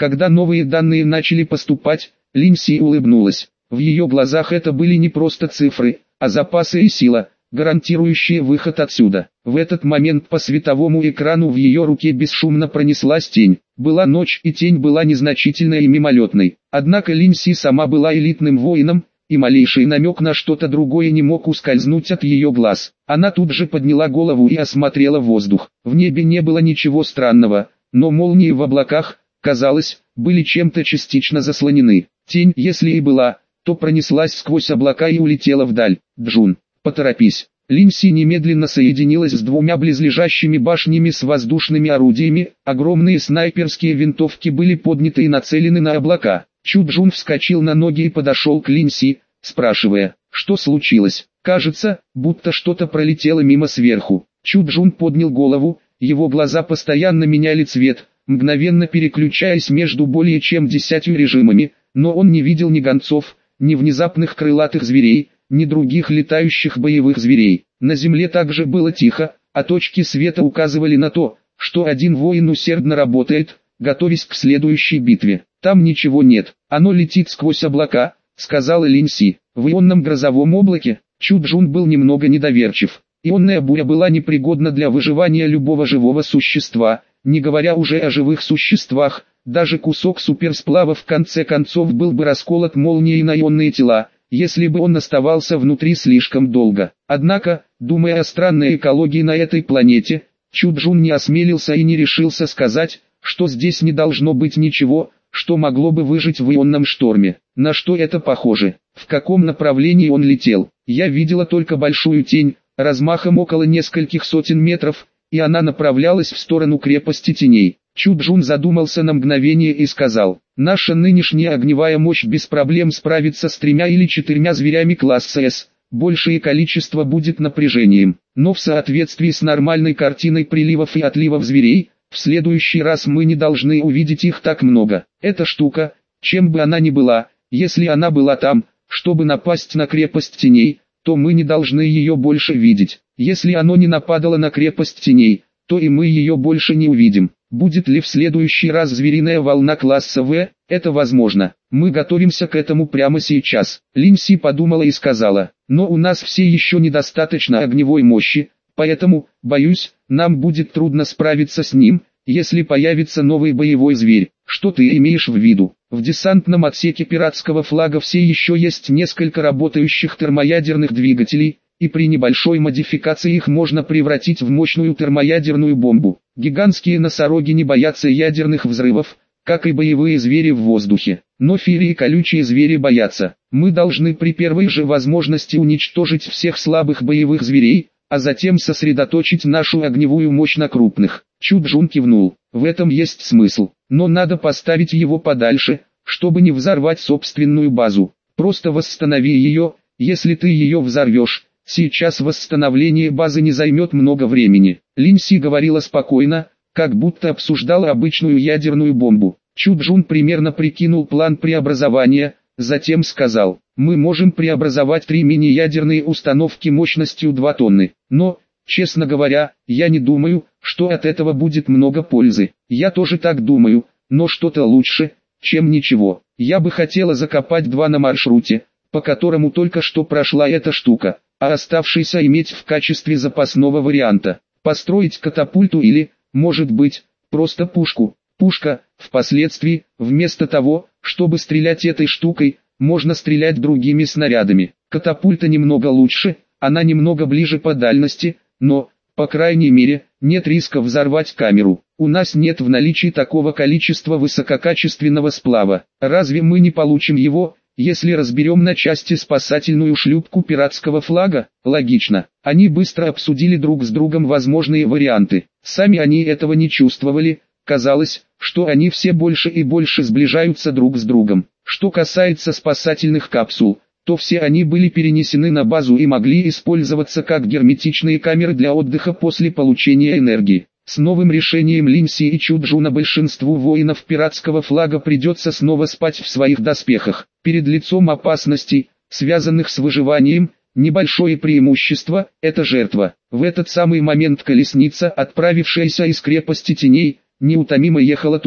Когда новые данные начали поступать, Линси улыбнулась. В ее глазах это были не просто цифры, а запасы и сила, гарантирующие выход отсюда. В этот момент по световому экрану в ее руке бесшумно пронеслась тень. Была ночь, и тень была незначительной и мимолетной. Однако Линси сама была элитным воином, и малейший намек на что-то другое не мог ускользнуть от ее глаз. Она тут же подняла голову и осмотрела воздух. В небе не было ничего странного, но молнии в облаках, казалось, были чем-то частично заслонены. Тень, если и была, то пронеслась сквозь облака и улетела вдаль. «Джун, поторопись». Линси немедленно соединилась с двумя близлежащими башнями с воздушными орудиями, огромные снайперские винтовки были подняты и нацелены на облака. Чу Джун вскочил на ноги и подошел к Линси, спрашивая, что случилось. Кажется, будто что-то пролетело мимо сверху. Чу Джун поднял голову, его глаза постоянно меняли цвет, мгновенно переключаясь между более чем десятью режимами, но он не видел ни гонцов, ни внезапных крылатых зверей, ни других летающих боевых зверей. На земле также было тихо, а точки света указывали на то, что один воин усердно работает, готовясь к следующей битве. «Там ничего нет, оно летит сквозь облака», — сказала Линси. В ионном грозовом облаке Чу Джун был немного недоверчив. Ионная буря была непригодна для выживания любого живого существа, не говоря уже о живых существах. Даже кусок суперсплава в конце концов был бы расколот молнией на ионные тела, если бы он оставался внутри слишком долго. Однако, думая о странной экологии на этой планете, Чу Джун не осмелился и не решился сказать, что здесь не должно быть ничего, что могло бы выжить в ионном шторме. На что это похоже? В каком направлении он летел? Я видела только большую тень, размахом около нескольких сотен метров, и она направлялась в сторону крепости теней. Чу Джун задумался на мгновение и сказал, «Наша нынешняя огневая мощь без проблем справится с тремя или четырьмя зверями класса С, большее количество будет напряжением, но в соответствии с нормальной картиной приливов и отливов зверей, в следующий раз мы не должны увидеть их так много. Эта штука, чем бы она ни была, если она была там, чтобы напасть на крепость теней, то мы не должны ее больше видеть. Если оно не нападало на крепость теней, то и мы ее больше не увидим. Будет ли в следующий раз звериная волна класса В? Это возможно. Мы готовимся к этому прямо сейчас». Линси подумала и сказала, «Но у нас все еще недостаточно огневой мощи, поэтому, боюсь, нам будет трудно справиться с ним, если появится новый боевой зверь». «Что ты имеешь в виду?» В десантном отсеке пиратского флага все еще есть несколько работающих термоядерных двигателей, и при небольшой модификации их можно превратить в мощную термоядерную бомбу. Гигантские носороги не боятся ядерных взрывов, как и боевые звери в воздухе. Но фири и колючие звери боятся. Мы должны при первой же возможности уничтожить всех слабых боевых зверей, а затем сосредоточить нашу огневую мощь на крупных. Чу Джун кивнул. В этом есть смысл, но надо поставить его подальше, чтобы не взорвать собственную базу. Просто восстанови ее, если ты ее взорвешь. Сейчас восстановление базы не займет много времени. Линси говорила спокойно, как будто обсуждала обычную ядерную бомбу. Чу Джун примерно прикинул план преобразования, затем сказал, мы можем преобразовать три мини-ядерные установки мощностью два тонны. Но, честно говоря, я не думаю, что от этого будет много пользы. Я тоже так думаю, но что-то лучше, чем ничего. Я бы хотела закопать два на маршруте, по которому только что прошла эта штука, а оставшийся иметь в качестве запасного варианта. Построить катапульту или, может быть, просто пушку. Пушка, впоследствии, вместо того, чтобы стрелять этой штукой, можно стрелять другими снарядами. Катапульта немного лучше, она немного ближе по дальности, но, по крайней мере, нет риска взорвать камеру. У нас нет в наличии такого количества высококачественного сплава. Разве мы не получим его, если разберем на части спасательную шлюпку пиратского флага? Логично. Они быстро обсудили друг с другом возможные варианты. Сами они этого не чувствовали. Казалось, что они все больше и больше сближаются друг с другом. Что касается спасательных капсул, то все они были перенесены на базу и могли использоваться как герметичные камеры для отдыха после получения энергии. С новым решением Линси и Чу Джуна большинству воинов пиратского флага придется снова спать в своих доспехах. Перед лицом опасностей, связанных с выживанием, небольшое преимущество – это жертва. В этот самый момент колесница, отправившаяся из крепости теней, неутомимо ехала туда.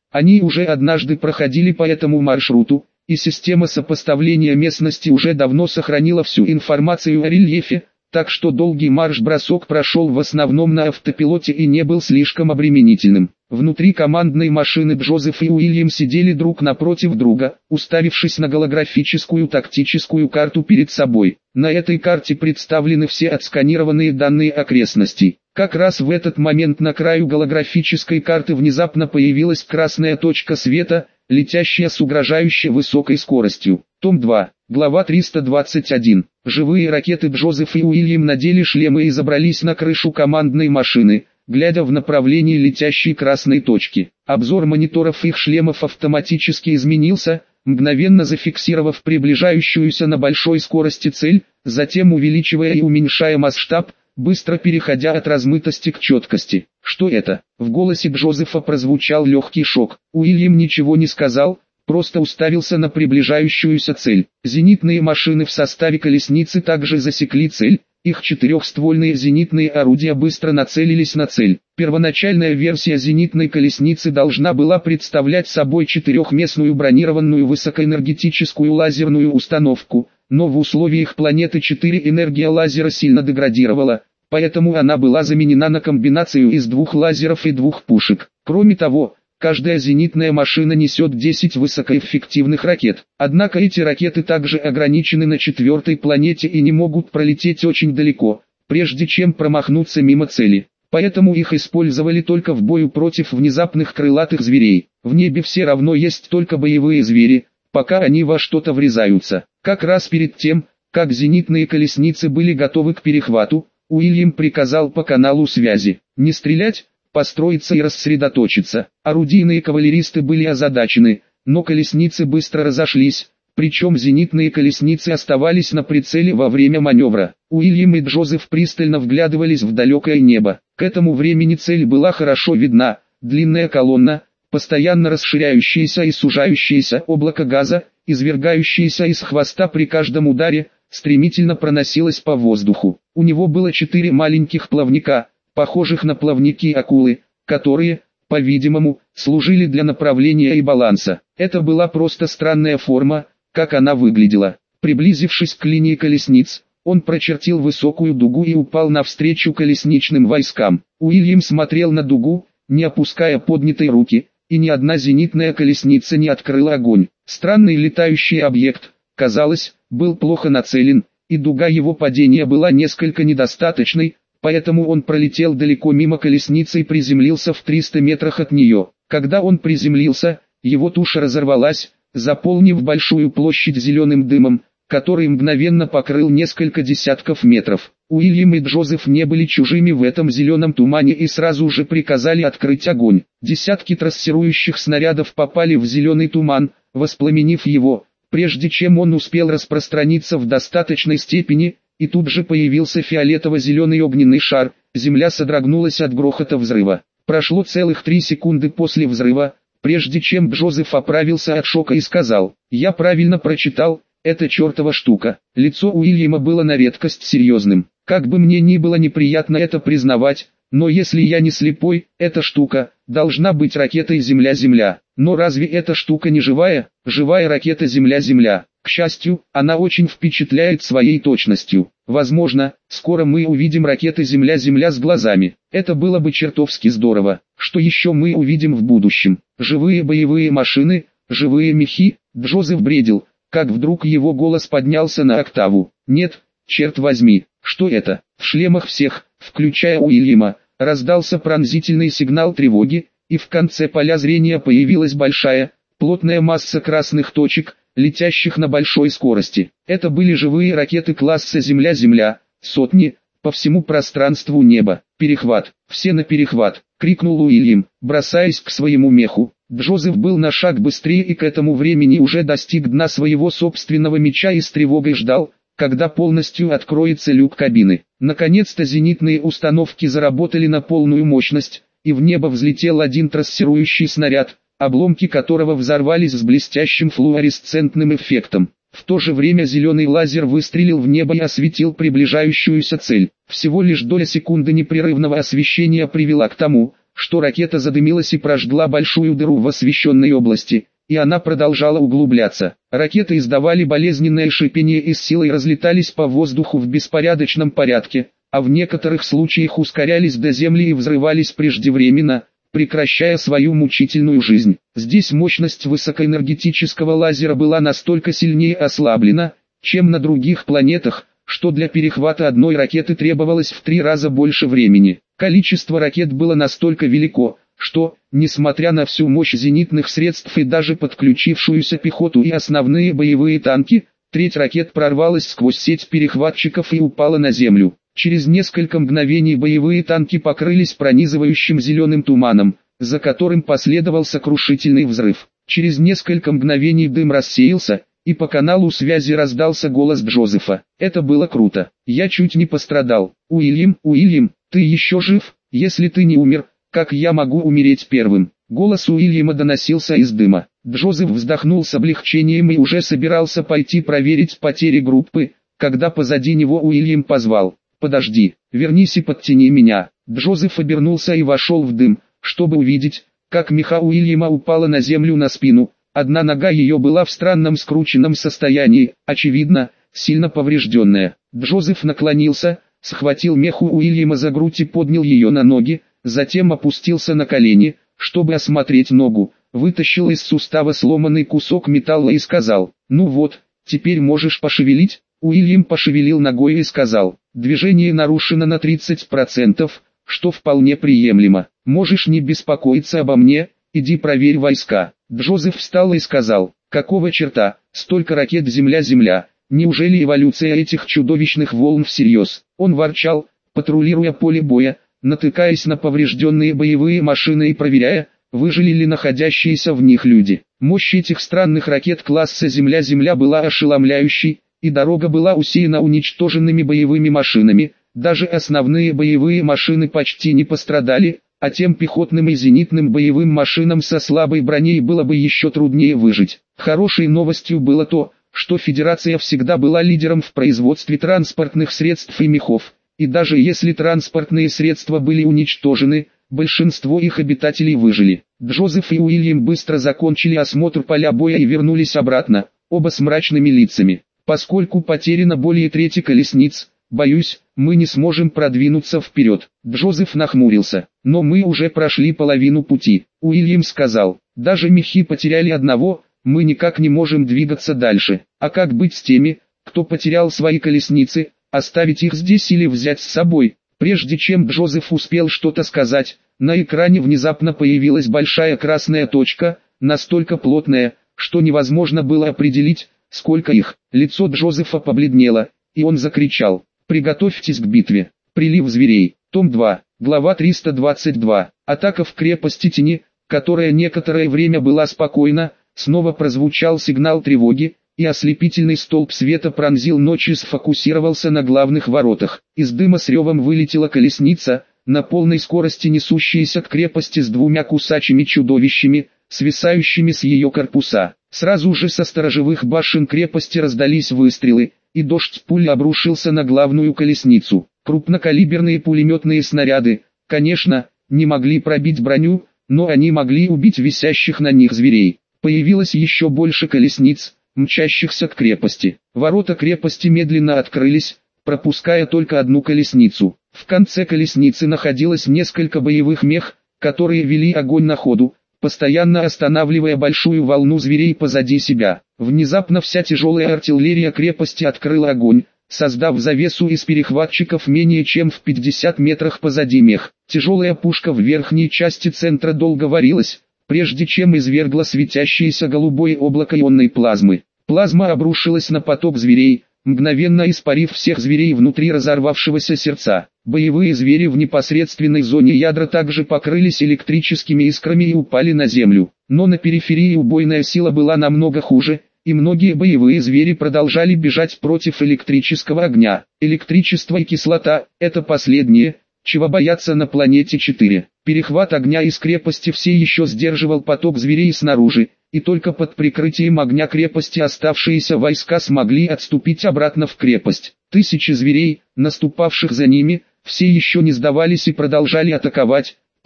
Они уже однажды проходили по этому маршруту, и система сопоставления местности уже давно сохранила всю информацию о рельефе, так что долгий марш-бросок прошел в основном на автопилоте и не был слишком обременительным. Внутри командной машины Джозеф и Уильям сидели друг напротив друга, уставившись на голографическую тактическую карту перед собой. На этой карте представлены все отсканированные данные окрестностей. Как раз в этот момент на краю голографической карты внезапно появилась красная точка света, летящая с угрожающе высокой скоростью. Том два, глава триста двадцать один. Живые ракеты Джозеф и Уильям надели шлемы и забрались на крышу командной машины, глядя в направлении летящей красной точки. Обзор мониторов их шлемов автоматически изменился, мгновенно зафиксировав приближающуюся на большой скорости цель, затем увеличивая и уменьшая масштаб, быстро переходя от размытости к четкости. «Что это?» В голосе Джозефа прозвучал легкий шок. Уильям ничего не сказал, просто уставился на приближающуюся цель. Зенитные машины в составе колесницы также засекли цель, их четырехствольные зенитные орудия быстро нацелились на цель. Первоначальная версия зенитной колесницы должна была представлять собой четырехместную бронированную высокоэнергетическую лазерную установку, но в условиях планеты четыре энергия лазера сильно деградировала, поэтому она была заменена на комбинацию из двух лазеров и двух пушек. Кроме того, каждая зенитная машина несет десять высокоэффективных ракет. Однако эти ракеты также ограничены на четвертой планете и не могут пролететь очень далеко, прежде чем промахнуться мимо цели. Поэтому их использовали только в бою против внезапных крылатых зверей. В небе все равно есть только боевые звери, пока они во что-то врезаются. Как раз перед тем, как зенитные колесницы были готовы к перехвату, Уильям приказал по каналу связи не стрелять, построиться и рассредоточиться. Орудийные кавалеристы были озадачены, но колесницы быстро разошлись, причем зенитные колесницы оставались на прицеле во время маневра. Уильям и Джозеф пристально вглядывались в далекое небо. К этому времени цель была хорошо видна: длинная колонна, постоянно расширяющееся и сужающееся облако газа, извергающееся из хвоста при каждом ударе, стремительно проносилось по воздуху. У него было четыре маленьких плавника, похожих на плавники акулы, которые, по-видимому, служили для направления и баланса. Это была просто странная форма, как она выглядела. Приблизившись к линии колесниц, он прочертил высокую дугу и упал навстречу колесничным войскам. Уильям смотрел на дугу, не опуская поднятой руки, и ни одна зенитная колесница не открыла огонь. Странный летающий объект, казалось, был плохо нацелен, и дуга его падения была несколько недостаточной, поэтому он пролетел далеко мимо колесницы и приземлился в триста метрах от нее. Когда он приземлился, его туша разорвалась, заполнив большую площадь зеленым дымом, который мгновенно покрыл несколько десятков метров. Уильям и Джозеф не были чужими в этом зеленом тумане и сразу же приказали открыть огонь. Десятки трассирующих снарядов попали в зеленый туман, воспламенив его, прежде чем он успел распространиться в достаточной степени, и тут же появился фиолетово-зеленый огненный шар. Земля содрогнулась от грохота взрыва. Прошло целых три секунды после взрыва, прежде чем Джозеф оправился от шока и сказал: «Я правильно прочитал, это чертова штука». Лицо Уильяма было на редкость серьезным. «Как бы мне ни было неприятно это признавать, но если я не слепой, эта штука должна быть ракетой Земля-Земля. Но разве эта штука не живая? Живая ракета Земля-Земля. К счастью, она очень впечатляет своей точностью. Возможно, скоро мы увидим ракеты Земля-Земля с глазами. Это было бы чертовски здорово. Что еще мы увидим в будущем? Живые боевые машины, живые мехи?» Джозеф бредил, как вдруг его голос поднялся на октаву. «Нет, черт возьми, что это?» В шлемах всех, включая Уильяма, раздался пронзительный сигнал тревоги, и в конце поля зрения появилась большая, плотная масса красных точек, летящих на большой скорости. Это были живые ракеты класса Земля-Земля, сотни, по всему пространству неба. «Перехват! Все на перехват!» — крикнул Уильям, бросаясь к своему меху. Джозеф был на шаг быстрее и к этому времени уже достиг дна своего собственного меча и с тревогой ждал, когда полностью откроется люк кабины. Наконец-то зенитные установки заработали на полную мощность, и в небо взлетел один трассирующий снаряд, обломки которого взорвались с блестящим флуоресцентным эффектом. В то же время зеленый лазер выстрелил в небо и осветил приближающуюся цель. Всего лишь доля секунды непрерывного освещения привела к тому, что ракета задымилась и прожгла большую дыру в освещенной области, и она продолжала углубляться. Ракеты издавали болезненное шипение и с силой разлетались по воздуху в беспорядочном порядке, а в некоторых случаях ускорялись до земли и взрывались преждевременно, прекращая свою мучительную жизнь. Здесь мощность высокоэнергетического лазера была настолько сильнее ослаблена, чем на других планетах, что для перехвата одной ракеты требовалось в три раза больше времени. Количество ракет было настолько велико, что, несмотря на всю мощь зенитных средств и даже подключившуюся пехоту и основные боевые танки, треть ракет прорвалась сквозь сеть перехватчиков и упала на землю. Через несколько мгновений боевые танки покрылись пронизывающим зеленым туманом, за которым последовал сокрушительный взрыв. Через несколько мгновений дым рассеялся, и по каналу связи раздался голос Джозефа. Это было круто. Я чуть не пострадал. Уильям, Уильям, ты еще жив? Если ты не умер, как я могу умереть первым? Голос Уильяма доносился из дыма. Джозеф вздохнул с облегчением и уже собирался пойти проверить потери группы, когда позади него Уильям позвал: «Подожди, вернись и подтяни меня». Джозеф обернулся и вошел в дым, чтобы увидеть, как меха Уильяма упала на землю на спину. Одна нога ее была в странном скрученном состоянии, очевидно, сильно поврежденная. Джозеф наклонился, схватил меху Уильяма за грудь и поднял ее на ноги, затем опустился на колени, чтобы осмотреть ногу, вытащил из сустава сломанный кусок металла и сказал: «Ну вот, теперь можешь пошевелить». Уильям пошевелил ногой и сказал: «Движение нарушено на тридцать процентов, что вполне приемлемо. Можешь не беспокоиться обо мне, иди проверь войска». Джозеф встал и сказал: «Какого черта, столько ракет Земля-Земля, неужели эволюция этих чудовищных волн всерьез?» Он ворчал, патрулируя поле боя, натыкаясь на поврежденные боевые машины и проверяя, выжили ли находящиеся в них люди. Мощь этих странных ракет класса Земля-Земля была ошеломляющей, и дорога была усеяна уничтоженными боевыми машинами. Даже основные боевые машины почти не пострадали, а тем пехотным и зенитным боевым машинам со слабой броней было бы еще труднее выжить. Хорошей новостью было то, что Федерация всегда была лидером в производстве транспортных средств и мехов, и даже если транспортные средства были уничтожены, большинство их обитателей выжили. Джозеф и Уильям быстро закончили осмотр поля боя и вернулись обратно, оба с мрачными лицами. «Поскольку потеряно более трети колесниц, боюсь, мы не сможем продвинуться вперед». Джозеф нахмурился. «Но мы уже прошли половину пути». Уильям сказал: «Даже мехи потеряли одного, мы никак не можем двигаться дальше. А как быть с теми, кто потерял свои колесницы, оставить их здесь или взять с собой?» Прежде чем Джозеф успел что-то сказать, на экране внезапно появилась большая красная точка, настолько плотная, что невозможно было определить, сколько их. Лицо Джозефа побледнело, и он закричал: «Приготовьтесь к битве! Прилив зверей!» Том два, глава триста двадцать два. Атака в крепости Тени, которая некоторое время была спокойна, снова прозвучал сигнал тревоги, и ослепительный столб света пронзил ночь и сфокусировался на главных воротах. Из дыма с ревом вылетела колесница, на полной скорости несущаяся к крепости с двумя кусачими чудовищами, свисающими с ее корпуса. Сразу же со сторожевых башен крепости раздались выстрелы, и дождь пуль обрушился на главную колесницу. Крупнокалиберные пулеметные снаряды, конечно, не могли пробить броню, но они могли убить висящих на них зверей. Появилось еще больше колесниц, мчащихся к крепости. Ворота крепости медленно открылись, пропуская только одну колесницу. В конце колесницы находилось несколько боевых мех, которые вели огонь на ходу, постоянно останавливая большую волну зверей позади себя. Внезапно вся тяжелая артиллерия крепости открыла огонь, создав завесу из перехватчиков менее чем в пятидесяти метрах позади мех. Тяжелая пушка в верхней части центра долго варилась, прежде чем извергла светящееся голубое облако ионной плазмы. Плазма обрушилась на поток зверей, мгновенно испарив всех зверей внутри разорвавшегося сердца. Боевые звери в непосредственной зоне ядра также покрылись электрическими искрами и упали на землю. Но на периферии убойная сила была намного хуже, и многие боевые звери продолжали бежать против электрического огня. Электричество и кислота – это последнее, чего боятся на планете четыре. Перехват огня из крепости все еще сдерживал поток зверей снаружи, и только под прикрытием огня крепости оставшиеся войска смогли отступить обратно в крепость. Тысячи зверей, наступавших за ними, все еще не сдавались и продолжали атаковать,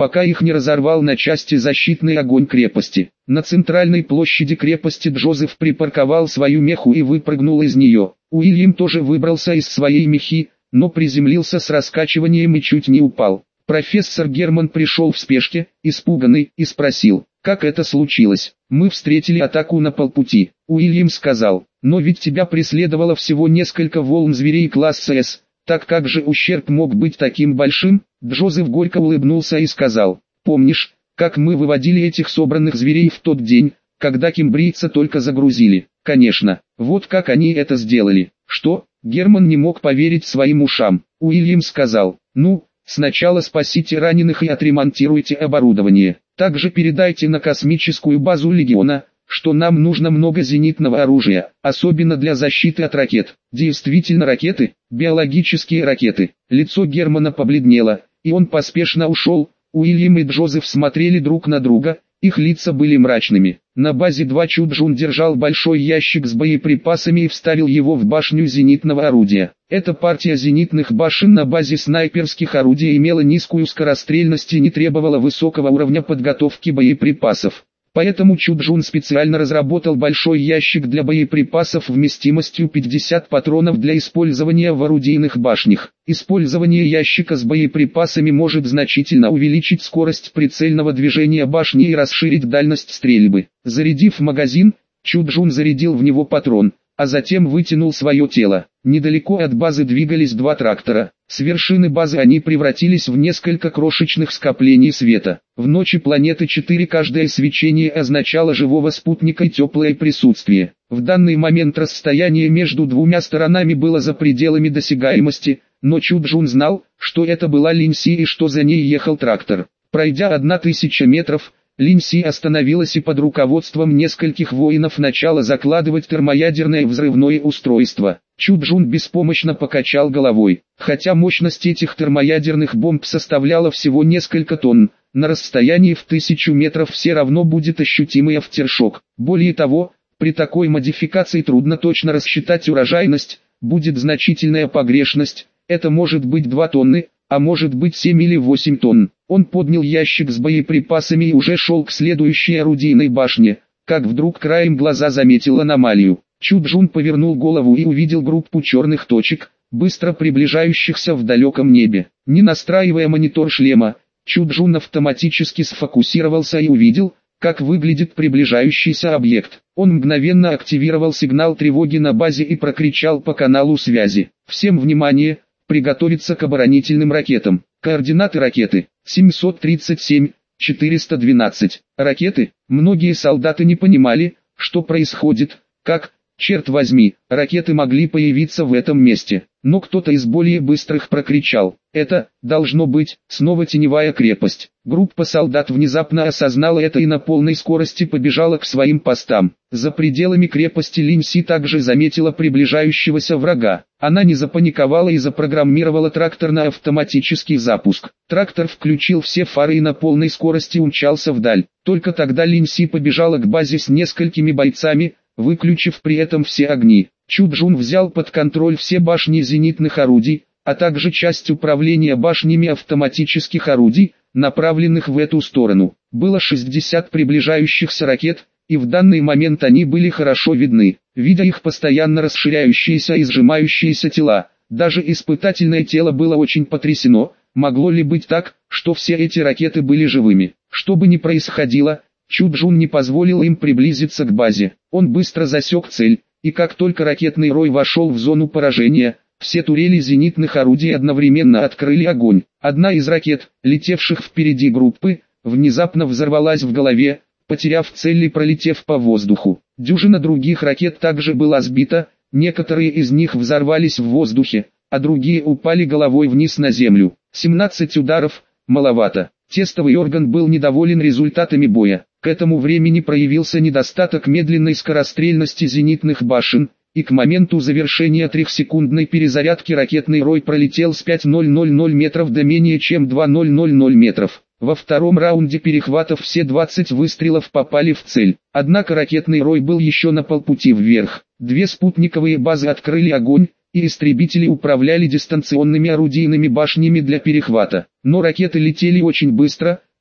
пока их не разорвал на части защитный огонь крепости. На центральной площади крепости Джозеф припарковал свою меху и выпрыгнул из нее. Уильям тоже выбрался из своей мехи, но приземлился с раскачиванием и чуть не упал. Профессор Герман пришел в спешке, испуганный, и спросил, как это случилось. Мы встретили атаку на полпути. Уильям сказал, но ведь тебя преследовало всего несколько волн зверей класса С. Так как же ущерб мог быть таким большим? Джозеф горько улыбнулся и сказал, помнишь, как мы выводили этих собранных зверей в тот день, когда кембрийца только загрузили? Конечно, вот как они это сделали. Что? Герман не мог поверить своим ушам. Уильям сказал, ну, сначала спасите раненых и отремонтируйте оборудование. Также передайте на космическую базу Легиона, что нам нужно много зенитного оружия, особенно для защиты от ракет. Действительно ракеты? Биологические ракеты. Лицо Германа побледнело, и он поспешно ушел. Уильям и Джозеф смотрели друг на друга, их лица были мрачными. На базе два Чуджун держал большой ящик с боеприпасами и вставил его в башню зенитного орудия. Эта партия зенитных башен на базе снайперских орудий имела низкую скорострельность и не требовала высокого уровня подготовки боеприпасов. Поэтому Чуджун специально разработал большой ящик для боеприпасов вместимостью пятьдесят патронов для использования в орудийных башнях. Использование ящика с боеприпасами может значительно увеличить скорость прицельного движения башни и расширить дальность стрельбы. Зарядив магазин, Чуджун зарядил в него патрон, а затем вытянул свое тело. Недалеко от базы двигались два трактора. С вершины базы они превратились в несколько крошечных скоплений света. В ночи планеты четыре каждое свечение означало живого спутника и теплое присутствие. В данный момент расстояние между двумя сторонами было за пределами досягаемости, но Чуджун знал, что это была Линси и что за ней ехал трактор. Пройдя одна тысяча метров, Линси остановилась и под руководством нескольких воинов начала закладывать термоядерное взрывное устройство. Чуджун беспомощно покачал головой. Хотя мощность этих термоядерных бомб составляла всего несколько тонн, на расстоянии в тысячу метров все равно будет ощутимый афтершок. Более того, при такой модификации трудно точно рассчитать урожайность, будет значительная погрешность, это может быть два тонны, а может быть семь или восемь тонн. Он поднял ящик с боеприпасами и уже шел к следующей орудийной башне, как вдруг краем глаза заметил аномалию. Чуджун повернул голову и увидел группу черных точек, быстро приближающихся в далеком небе. Не настраивая монитор шлема, Чуджун автоматически сфокусировался и увидел, как выглядит приближающийся объект. Он мгновенно активировал сигнал тревоги на базе и прокричал по каналу связи. Всем внимание! Приготовиться к оборонительным ракетам. Координаты ракеты семьсот тридцать семь четыреста двенадцать. Ракеты. Многие солдаты не понимали, что происходит, как, черт возьми, ракеты могли появиться в этом месте. Но кто-то из более быстрых прокричал: это, должно быть, снова теневая крепость. Группа солдат внезапно осознала это и на полной скорости побежала к своим постам. За пределами крепости Линси также заметила приближающегося врага. Она не запаниковала и запрограммировала трактор на автоматический запуск. Трактор включил все фары и на полной скорости умчался вдаль. Только тогда Линси побежала к базе с несколькими бойцами, выключив при этом все огни. Чуджун взял под контроль все башни зенитных орудий, а также часть управления башнями автоматических орудий, направленных в эту сторону. Было шестьдесят приближающихся ракет, и в данный момент они были хорошо видны. Видя их постоянно расширяющиеся и сжимающиеся тела, даже испытательное тело было очень потрясено. Могло ли быть так, что все эти ракеты были живыми? Что бы ни происходило, Чуджун не позволил им приблизиться к базе. Он быстро засек цель, и как только ракетный рой вошел в зону поражения, все турели зенитных орудий одновременно открыли огонь. Одна из ракет, летевших впереди группы, внезапно взорвалась в голове, потеряв цель и пролетев по воздуху. Дюжина других ракет также была сбита, некоторые из них взорвались в воздухе, а другие упали головой вниз на землю. семнадцать ударов, маловато. Тестовый орган был недоволен результатами боя. К этому времени проявился недостаток медленной скорострельности зенитных башен, и к моменту завершения трехсекундной перезарядки ракетный рой пролетел с пять тысяч метров до менее чем две тысячи метров. Во втором раунде перехватов все двадцать выстрелов попали в цель, однако ракетный рой был еще на полпути вверх. Две спутниковые базы открыли огонь, и истребители управляли дистанционными орудийными башнями для перехвата. Но ракеты летели очень быстро,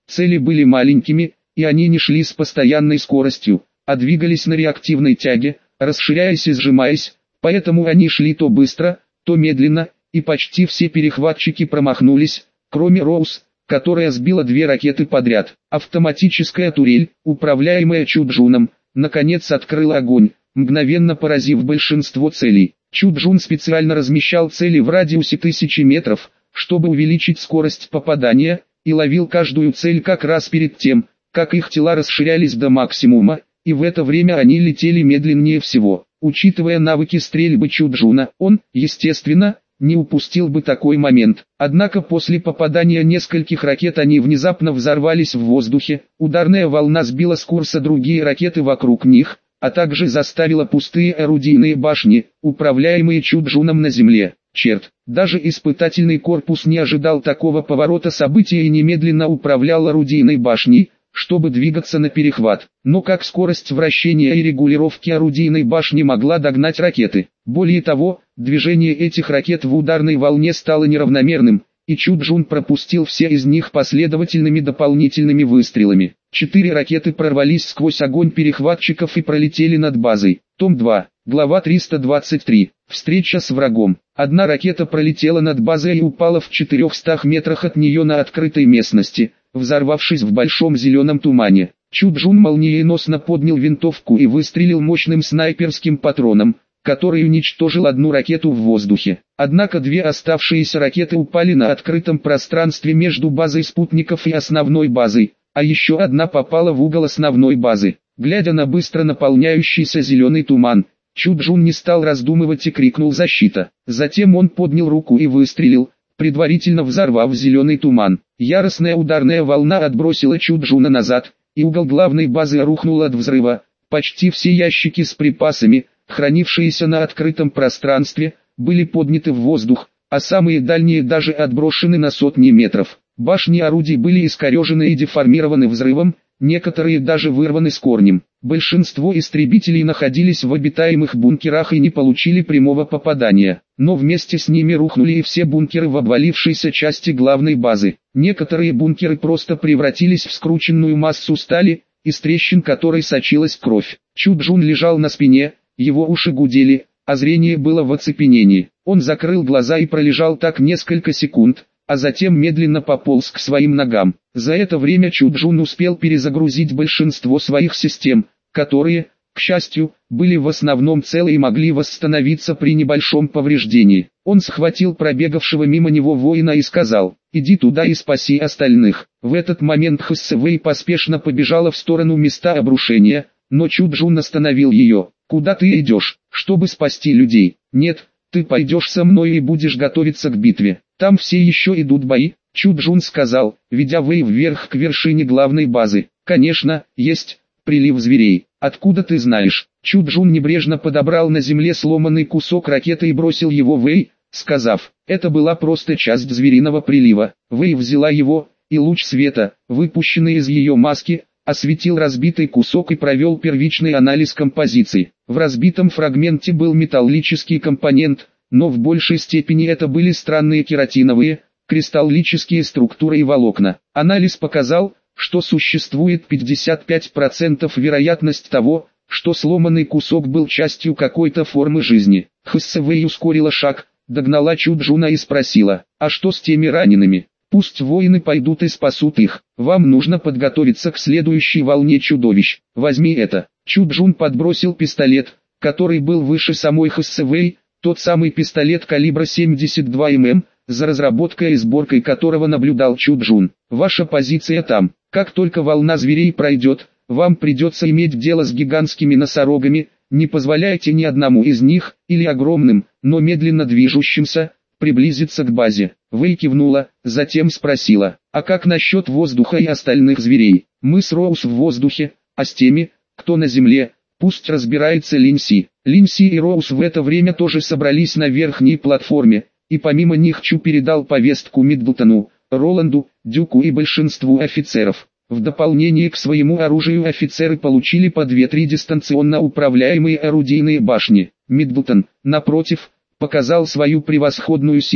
Цели были маленькими, и они не шли с постоянной скоростью, а двигались на реактивной тяге, расширяясь и сжимаясь, поэтому они шли то быстро, то медленно, и почти все перехватчики промахнулись, кроме Роуз, которая сбила две ракеты подряд. Автоматическая турель, управляемая Чуджуном, наконец открыла огонь, мгновенно поразив большинство целей. Чуджун специально размещал цели в радиусе тысячи метров, чтобы увеличить скорость попадания, и ловил каждую цель как раз перед тем, как их тела расширялись до максимума, и в это время они летели медленнее всего. Учитывая навыки стрельбы Чуджуна, он, естественно, не упустил бы такой момент. Однако после попадания нескольких ракет они внезапно взорвались в воздухе, ударная волна сбила с курса другие ракеты вокруг них, а также заставила пустые орудийные башни, управляемые Чуджуном на земле. Черт, даже испытательный корпус не ожидал такого поворота событий и немедленно управлял орудийной башней, чтобы двигаться на перехват. Но как скорость вращения и регулировки орудийной башни могла догнать ракеты? Более того, движение этих ракет в ударной волне стало неравномерным, и Чуджун пропустил все из них последовательными дополнительными выстрелами. Четыре ракеты прорвались сквозь огонь перехватчиков и пролетели над базой. Том два, глава триста двадцать три. Встреча с врагом. Одна ракета пролетела над базой и упала в четырехстах метрах от нее на открытой местности, взорвавшись в большом зеленом тумане. Чуджун молниеносно поднял винтовку и выстрелил мощным снайперским патроном, который уничтожил одну ракету в воздухе. Однако две оставшиеся ракеты упали на открытом пространстве между базой спутников и основной базой, а еще одна попала в угол основной базы. Глядя на быстро наполняющийся зеленый туман, Чуджун не стал раздумывать и крикнул «Защита!». Затем он поднял руку и выстрелил, предварительно взорвав зеленый туман. Яростная ударная волна отбросила Чуджуна назад, и угол главной базы рухнул от взрыва. Почти все ящики с припасами, хранившиеся на открытом пространстве, были подняты в воздух, а самые дальние даже отброшены на сотни метров. Башни орудий были искорежены и деформированы взрывом, некоторые даже вырваны с корнем. Большинство истребителей находились в обитаемых бункерах и не получили прямого попадания, но вместе с ними рухнули и все бункеры в обвалившейся части главной базы. Некоторые бункеры просто превратились в скрученную массу стали, из трещин которой сочилась кровь. Чуджун лежал на спине, его уши гудели, а зрение было в оцепенении. Он закрыл глаза и пролежал так несколько секунд, а затем медленно пополз к своим ногам. За это время Чуджун успел перезагрузить большинство своих систем, которые, к счастью, были в основном целы и могли восстановиться при небольшом повреждении. Он схватил пробегавшего мимо него воина и сказал: «Иди туда и спаси остальных». В этот момент Хэсэвэй поспешно побежала в сторону места обрушения, но Чуджун остановил ее. «Куда ты идешь, чтобы спасти людей? Нет, ты пойдешь со мной и будешь готовиться к битве. Там все еще идут бои», Чуджун сказал, ведя Вэй вверх к вершине главной базы. «Конечно, есть прилив зверей. Откуда ты знаешь?» Чуджун небрежно подобрал на земле сломанный кусок ракеты и бросил его Вэй, сказав: «Это была просто часть звериного прилива». Вэй взяла его, и луч света, выпущенный из ее маски, осветил разбитый кусок и провел первичный анализ композиции. В разбитом фрагменте был металлический компонент, но в большей степени это были странные кератиновые, кристаллические структуры и волокна. Анализ показал, что существует пятьдесят пять процентов вероятность того, что сломанный кусок был частью какой-то формы жизни. Хэсэвэй ускорила шаг, догнала Чуджуна и спросила: «А что с теми ранеными? Пусть воины пойдут и спасут их. Вам нужно подготовиться к следующей волне чудовищ. Возьми это». Чуджун подбросил пистолет, который был выше самой Хэсэвэй, тот самый пистолет калибра семьдесят два миллиметра, за разработкой и сборкой которого наблюдал Чуджун. «Ваша позиция там. Как только волна зверей пройдет, вам придется иметь дело с гигантскими носорогами, не позволяйте ни одному из них, или огромным, но медленно движущимся, приблизиться к базе». Вэй кивнула, затем спросила: «А как насчет воздуха и остальных зверей? Мы с Роуз в воздухе, а с теми, кто на земле, пусть разбирается Линси». Линси и Роуз в это время тоже собрались на верхней платформе, и помимо них Чу передал повестку Миддлтону, Роланду, Дюку и большинству офицеров. В дополнение к своему оружию офицеры получили по две-три дистанционно управляемые орудийные башни. Миддлтон, напротив, показал свою превосходную силу,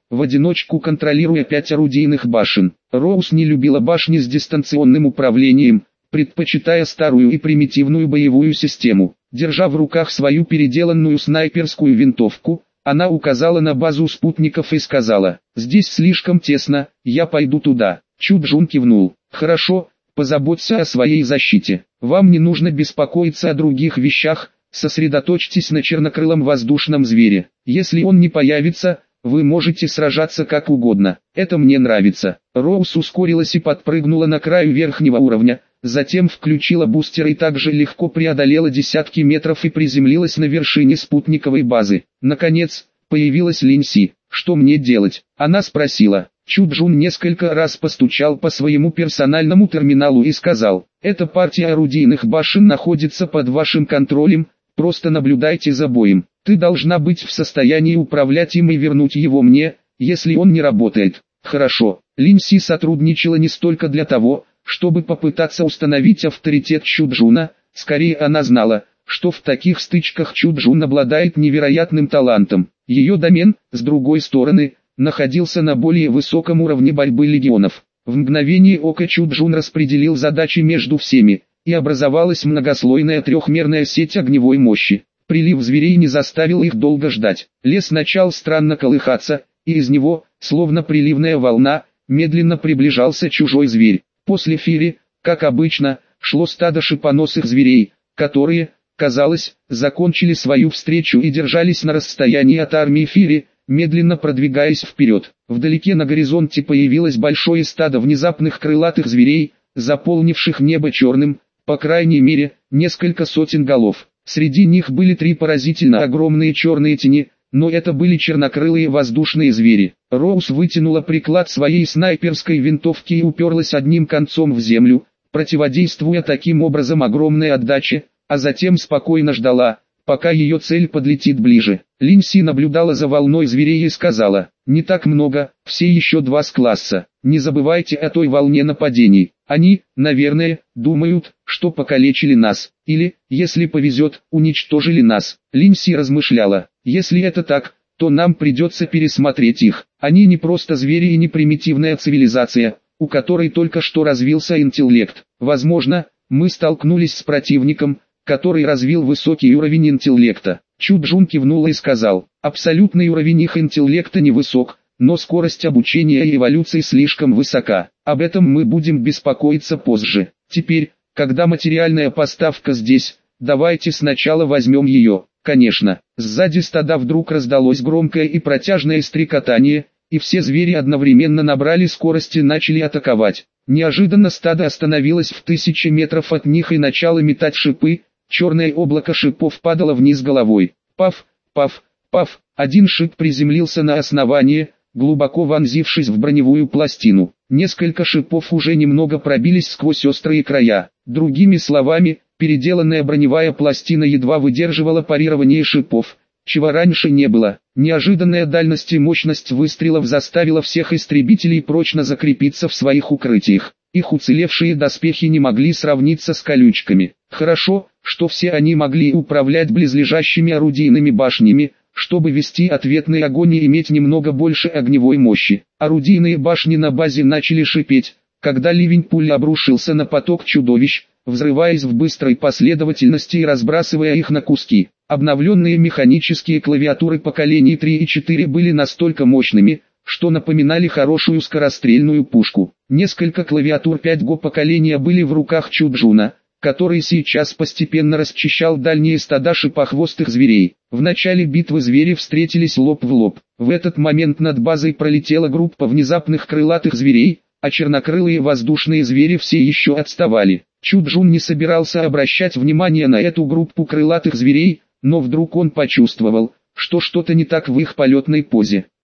в одиночку контролируя пять орудийных башен. Роуз не любила башни с дистанционным управлением, предпочитая старую и примитивную боевую систему. Держа в руках свою переделанную снайперскую винтовку, она указала на базу спутников и сказала: «Здесь слишком тесно, я пойду туда». Чу Джун кивнул. «Хорошо, позаботься о своей защите. Вам не нужно беспокоиться о других вещах, сосредоточьтесь на чернокрылом воздушном звере. Если он не появится, вы можете сражаться как угодно. Это мне нравится». Роуз ускорилась и подпрыгнула на краю верхнего уровня, затем включила бустер и также легко преодолела десятки метров и приземлилась на вершине спутниковой базы. Наконец, появилась Линси. «Что мне делать?» она спросила. Чу Джун несколько раз постучал по своему персональному терминалу и сказал: «Эта партия орудийных башен находится под вашим контролем, просто наблюдайте за боем. Ты должна быть в состоянии управлять им и вернуть его мне, если он не работает». «Хорошо». Линси сотрудничала не столько для того, чтобы попытаться установить авторитет Чу Джуна, скорее она знала, что в таких стычках Чу Джун обладает невероятным талантом. Ее домен, с другой стороны, находился на более высоком уровне борьбы легионов. В мгновение ока Чу Джун распределил задачи между всеми, и образовалась многослойная трехмерная сеть огневой мощи. Прилив зверей не заставил их долго ждать. Лес начал странно колыхаться, и из него, словно приливная волна, медленно приближался чужой зверь. После Фири, как обычно, шло стадо шипоносых зверей, которые, казалось, закончили свою встречу и держались на расстоянии от армии Фири, медленно продвигаясь вперед. Вдалеке на горизонте появилось большое стадо внезапных крылатых зверей, заполнивших небо черным, по крайней мере, несколько сотен голов. Среди них были три поразительно огромные черные тени, но это были чернокрылые воздушные звери. Роуз вытянула приклад своей снайперской винтовки и уперлась одним концом в землю, противодействуя таким образом огромной отдаче, а затем спокойно ждала, пока ее цель подлетит ближе. Линси наблюдала за волной зверей и сказала: «Не так много, все еще два с класса. Не забывайте о той волне нападений. Они, наверное, думают, что покалечили нас, или, если повезет, уничтожили нас». Линси размышляла: «Если это так, то нам придется пересмотреть их. Они не просто звери и не примитивная цивилизация, у которой только что развился интеллект. Возможно, мы столкнулись с противником, который развил высокий уровень интеллекта». Чу Джун кивнула и сказал: «Абсолютный уровень их интеллекта невысок, но скорость обучения и эволюции слишком высока. Об этом мы будем беспокоиться позже. Теперь, когда материальная поставка здесь, давайте сначала возьмем ее». Конечно, сзади стада вдруг раздалось громкое и протяжное стрекотание, и все звери одновременно набрали скорость и начали атаковать. Неожиданно стадо остановилось в тысячи метров от них и начало метать шипы. Черное облако шипов падало вниз головой. Паф, паф, паф. Один шип приземлился на основание, глубоко вонзившись в броневую пластину. Несколько шипов уже немного пробились сквозь острые края. Другими словами, переделанная броневая пластина едва выдерживала парирование шипов, чего раньше не было. Неожиданная дальность и мощность выстрелов заставила всех истребителей прочно закрепиться в своих укрытиях. Их уцелевшие доспехи не могли сравниться с колючками. Хорошо, что все они могли управлять близлежащими орудийными башнями, чтобы вести ответный огонь и иметь немного больше огневой мощи. Орудийные башни на базе начали шипеть, когда ливень пуль обрушился на поток чудовищ, взрываясь в быстрой последовательности и разбрасывая их на куски. Обновленные механические клавиатуры поколений три и четыре были настолько мощными, что напоминали хорошую скорострельную пушку. Несколько клавиатур пять го поколения были в руках Чу Джуна, который сейчас постепенно расчищал дальние стада шипохвостых зверей. В начале битвы звери встретились лоб в лоб. В этот момент над базой пролетела группа внезапных крылатых зверей, а чернокрылые воздушные звери все еще отставали. Чу Джун не собирался обращать внимание на эту группу крылатых зверей, но вдруг он почувствовал, что что-то не так в их полетной позе.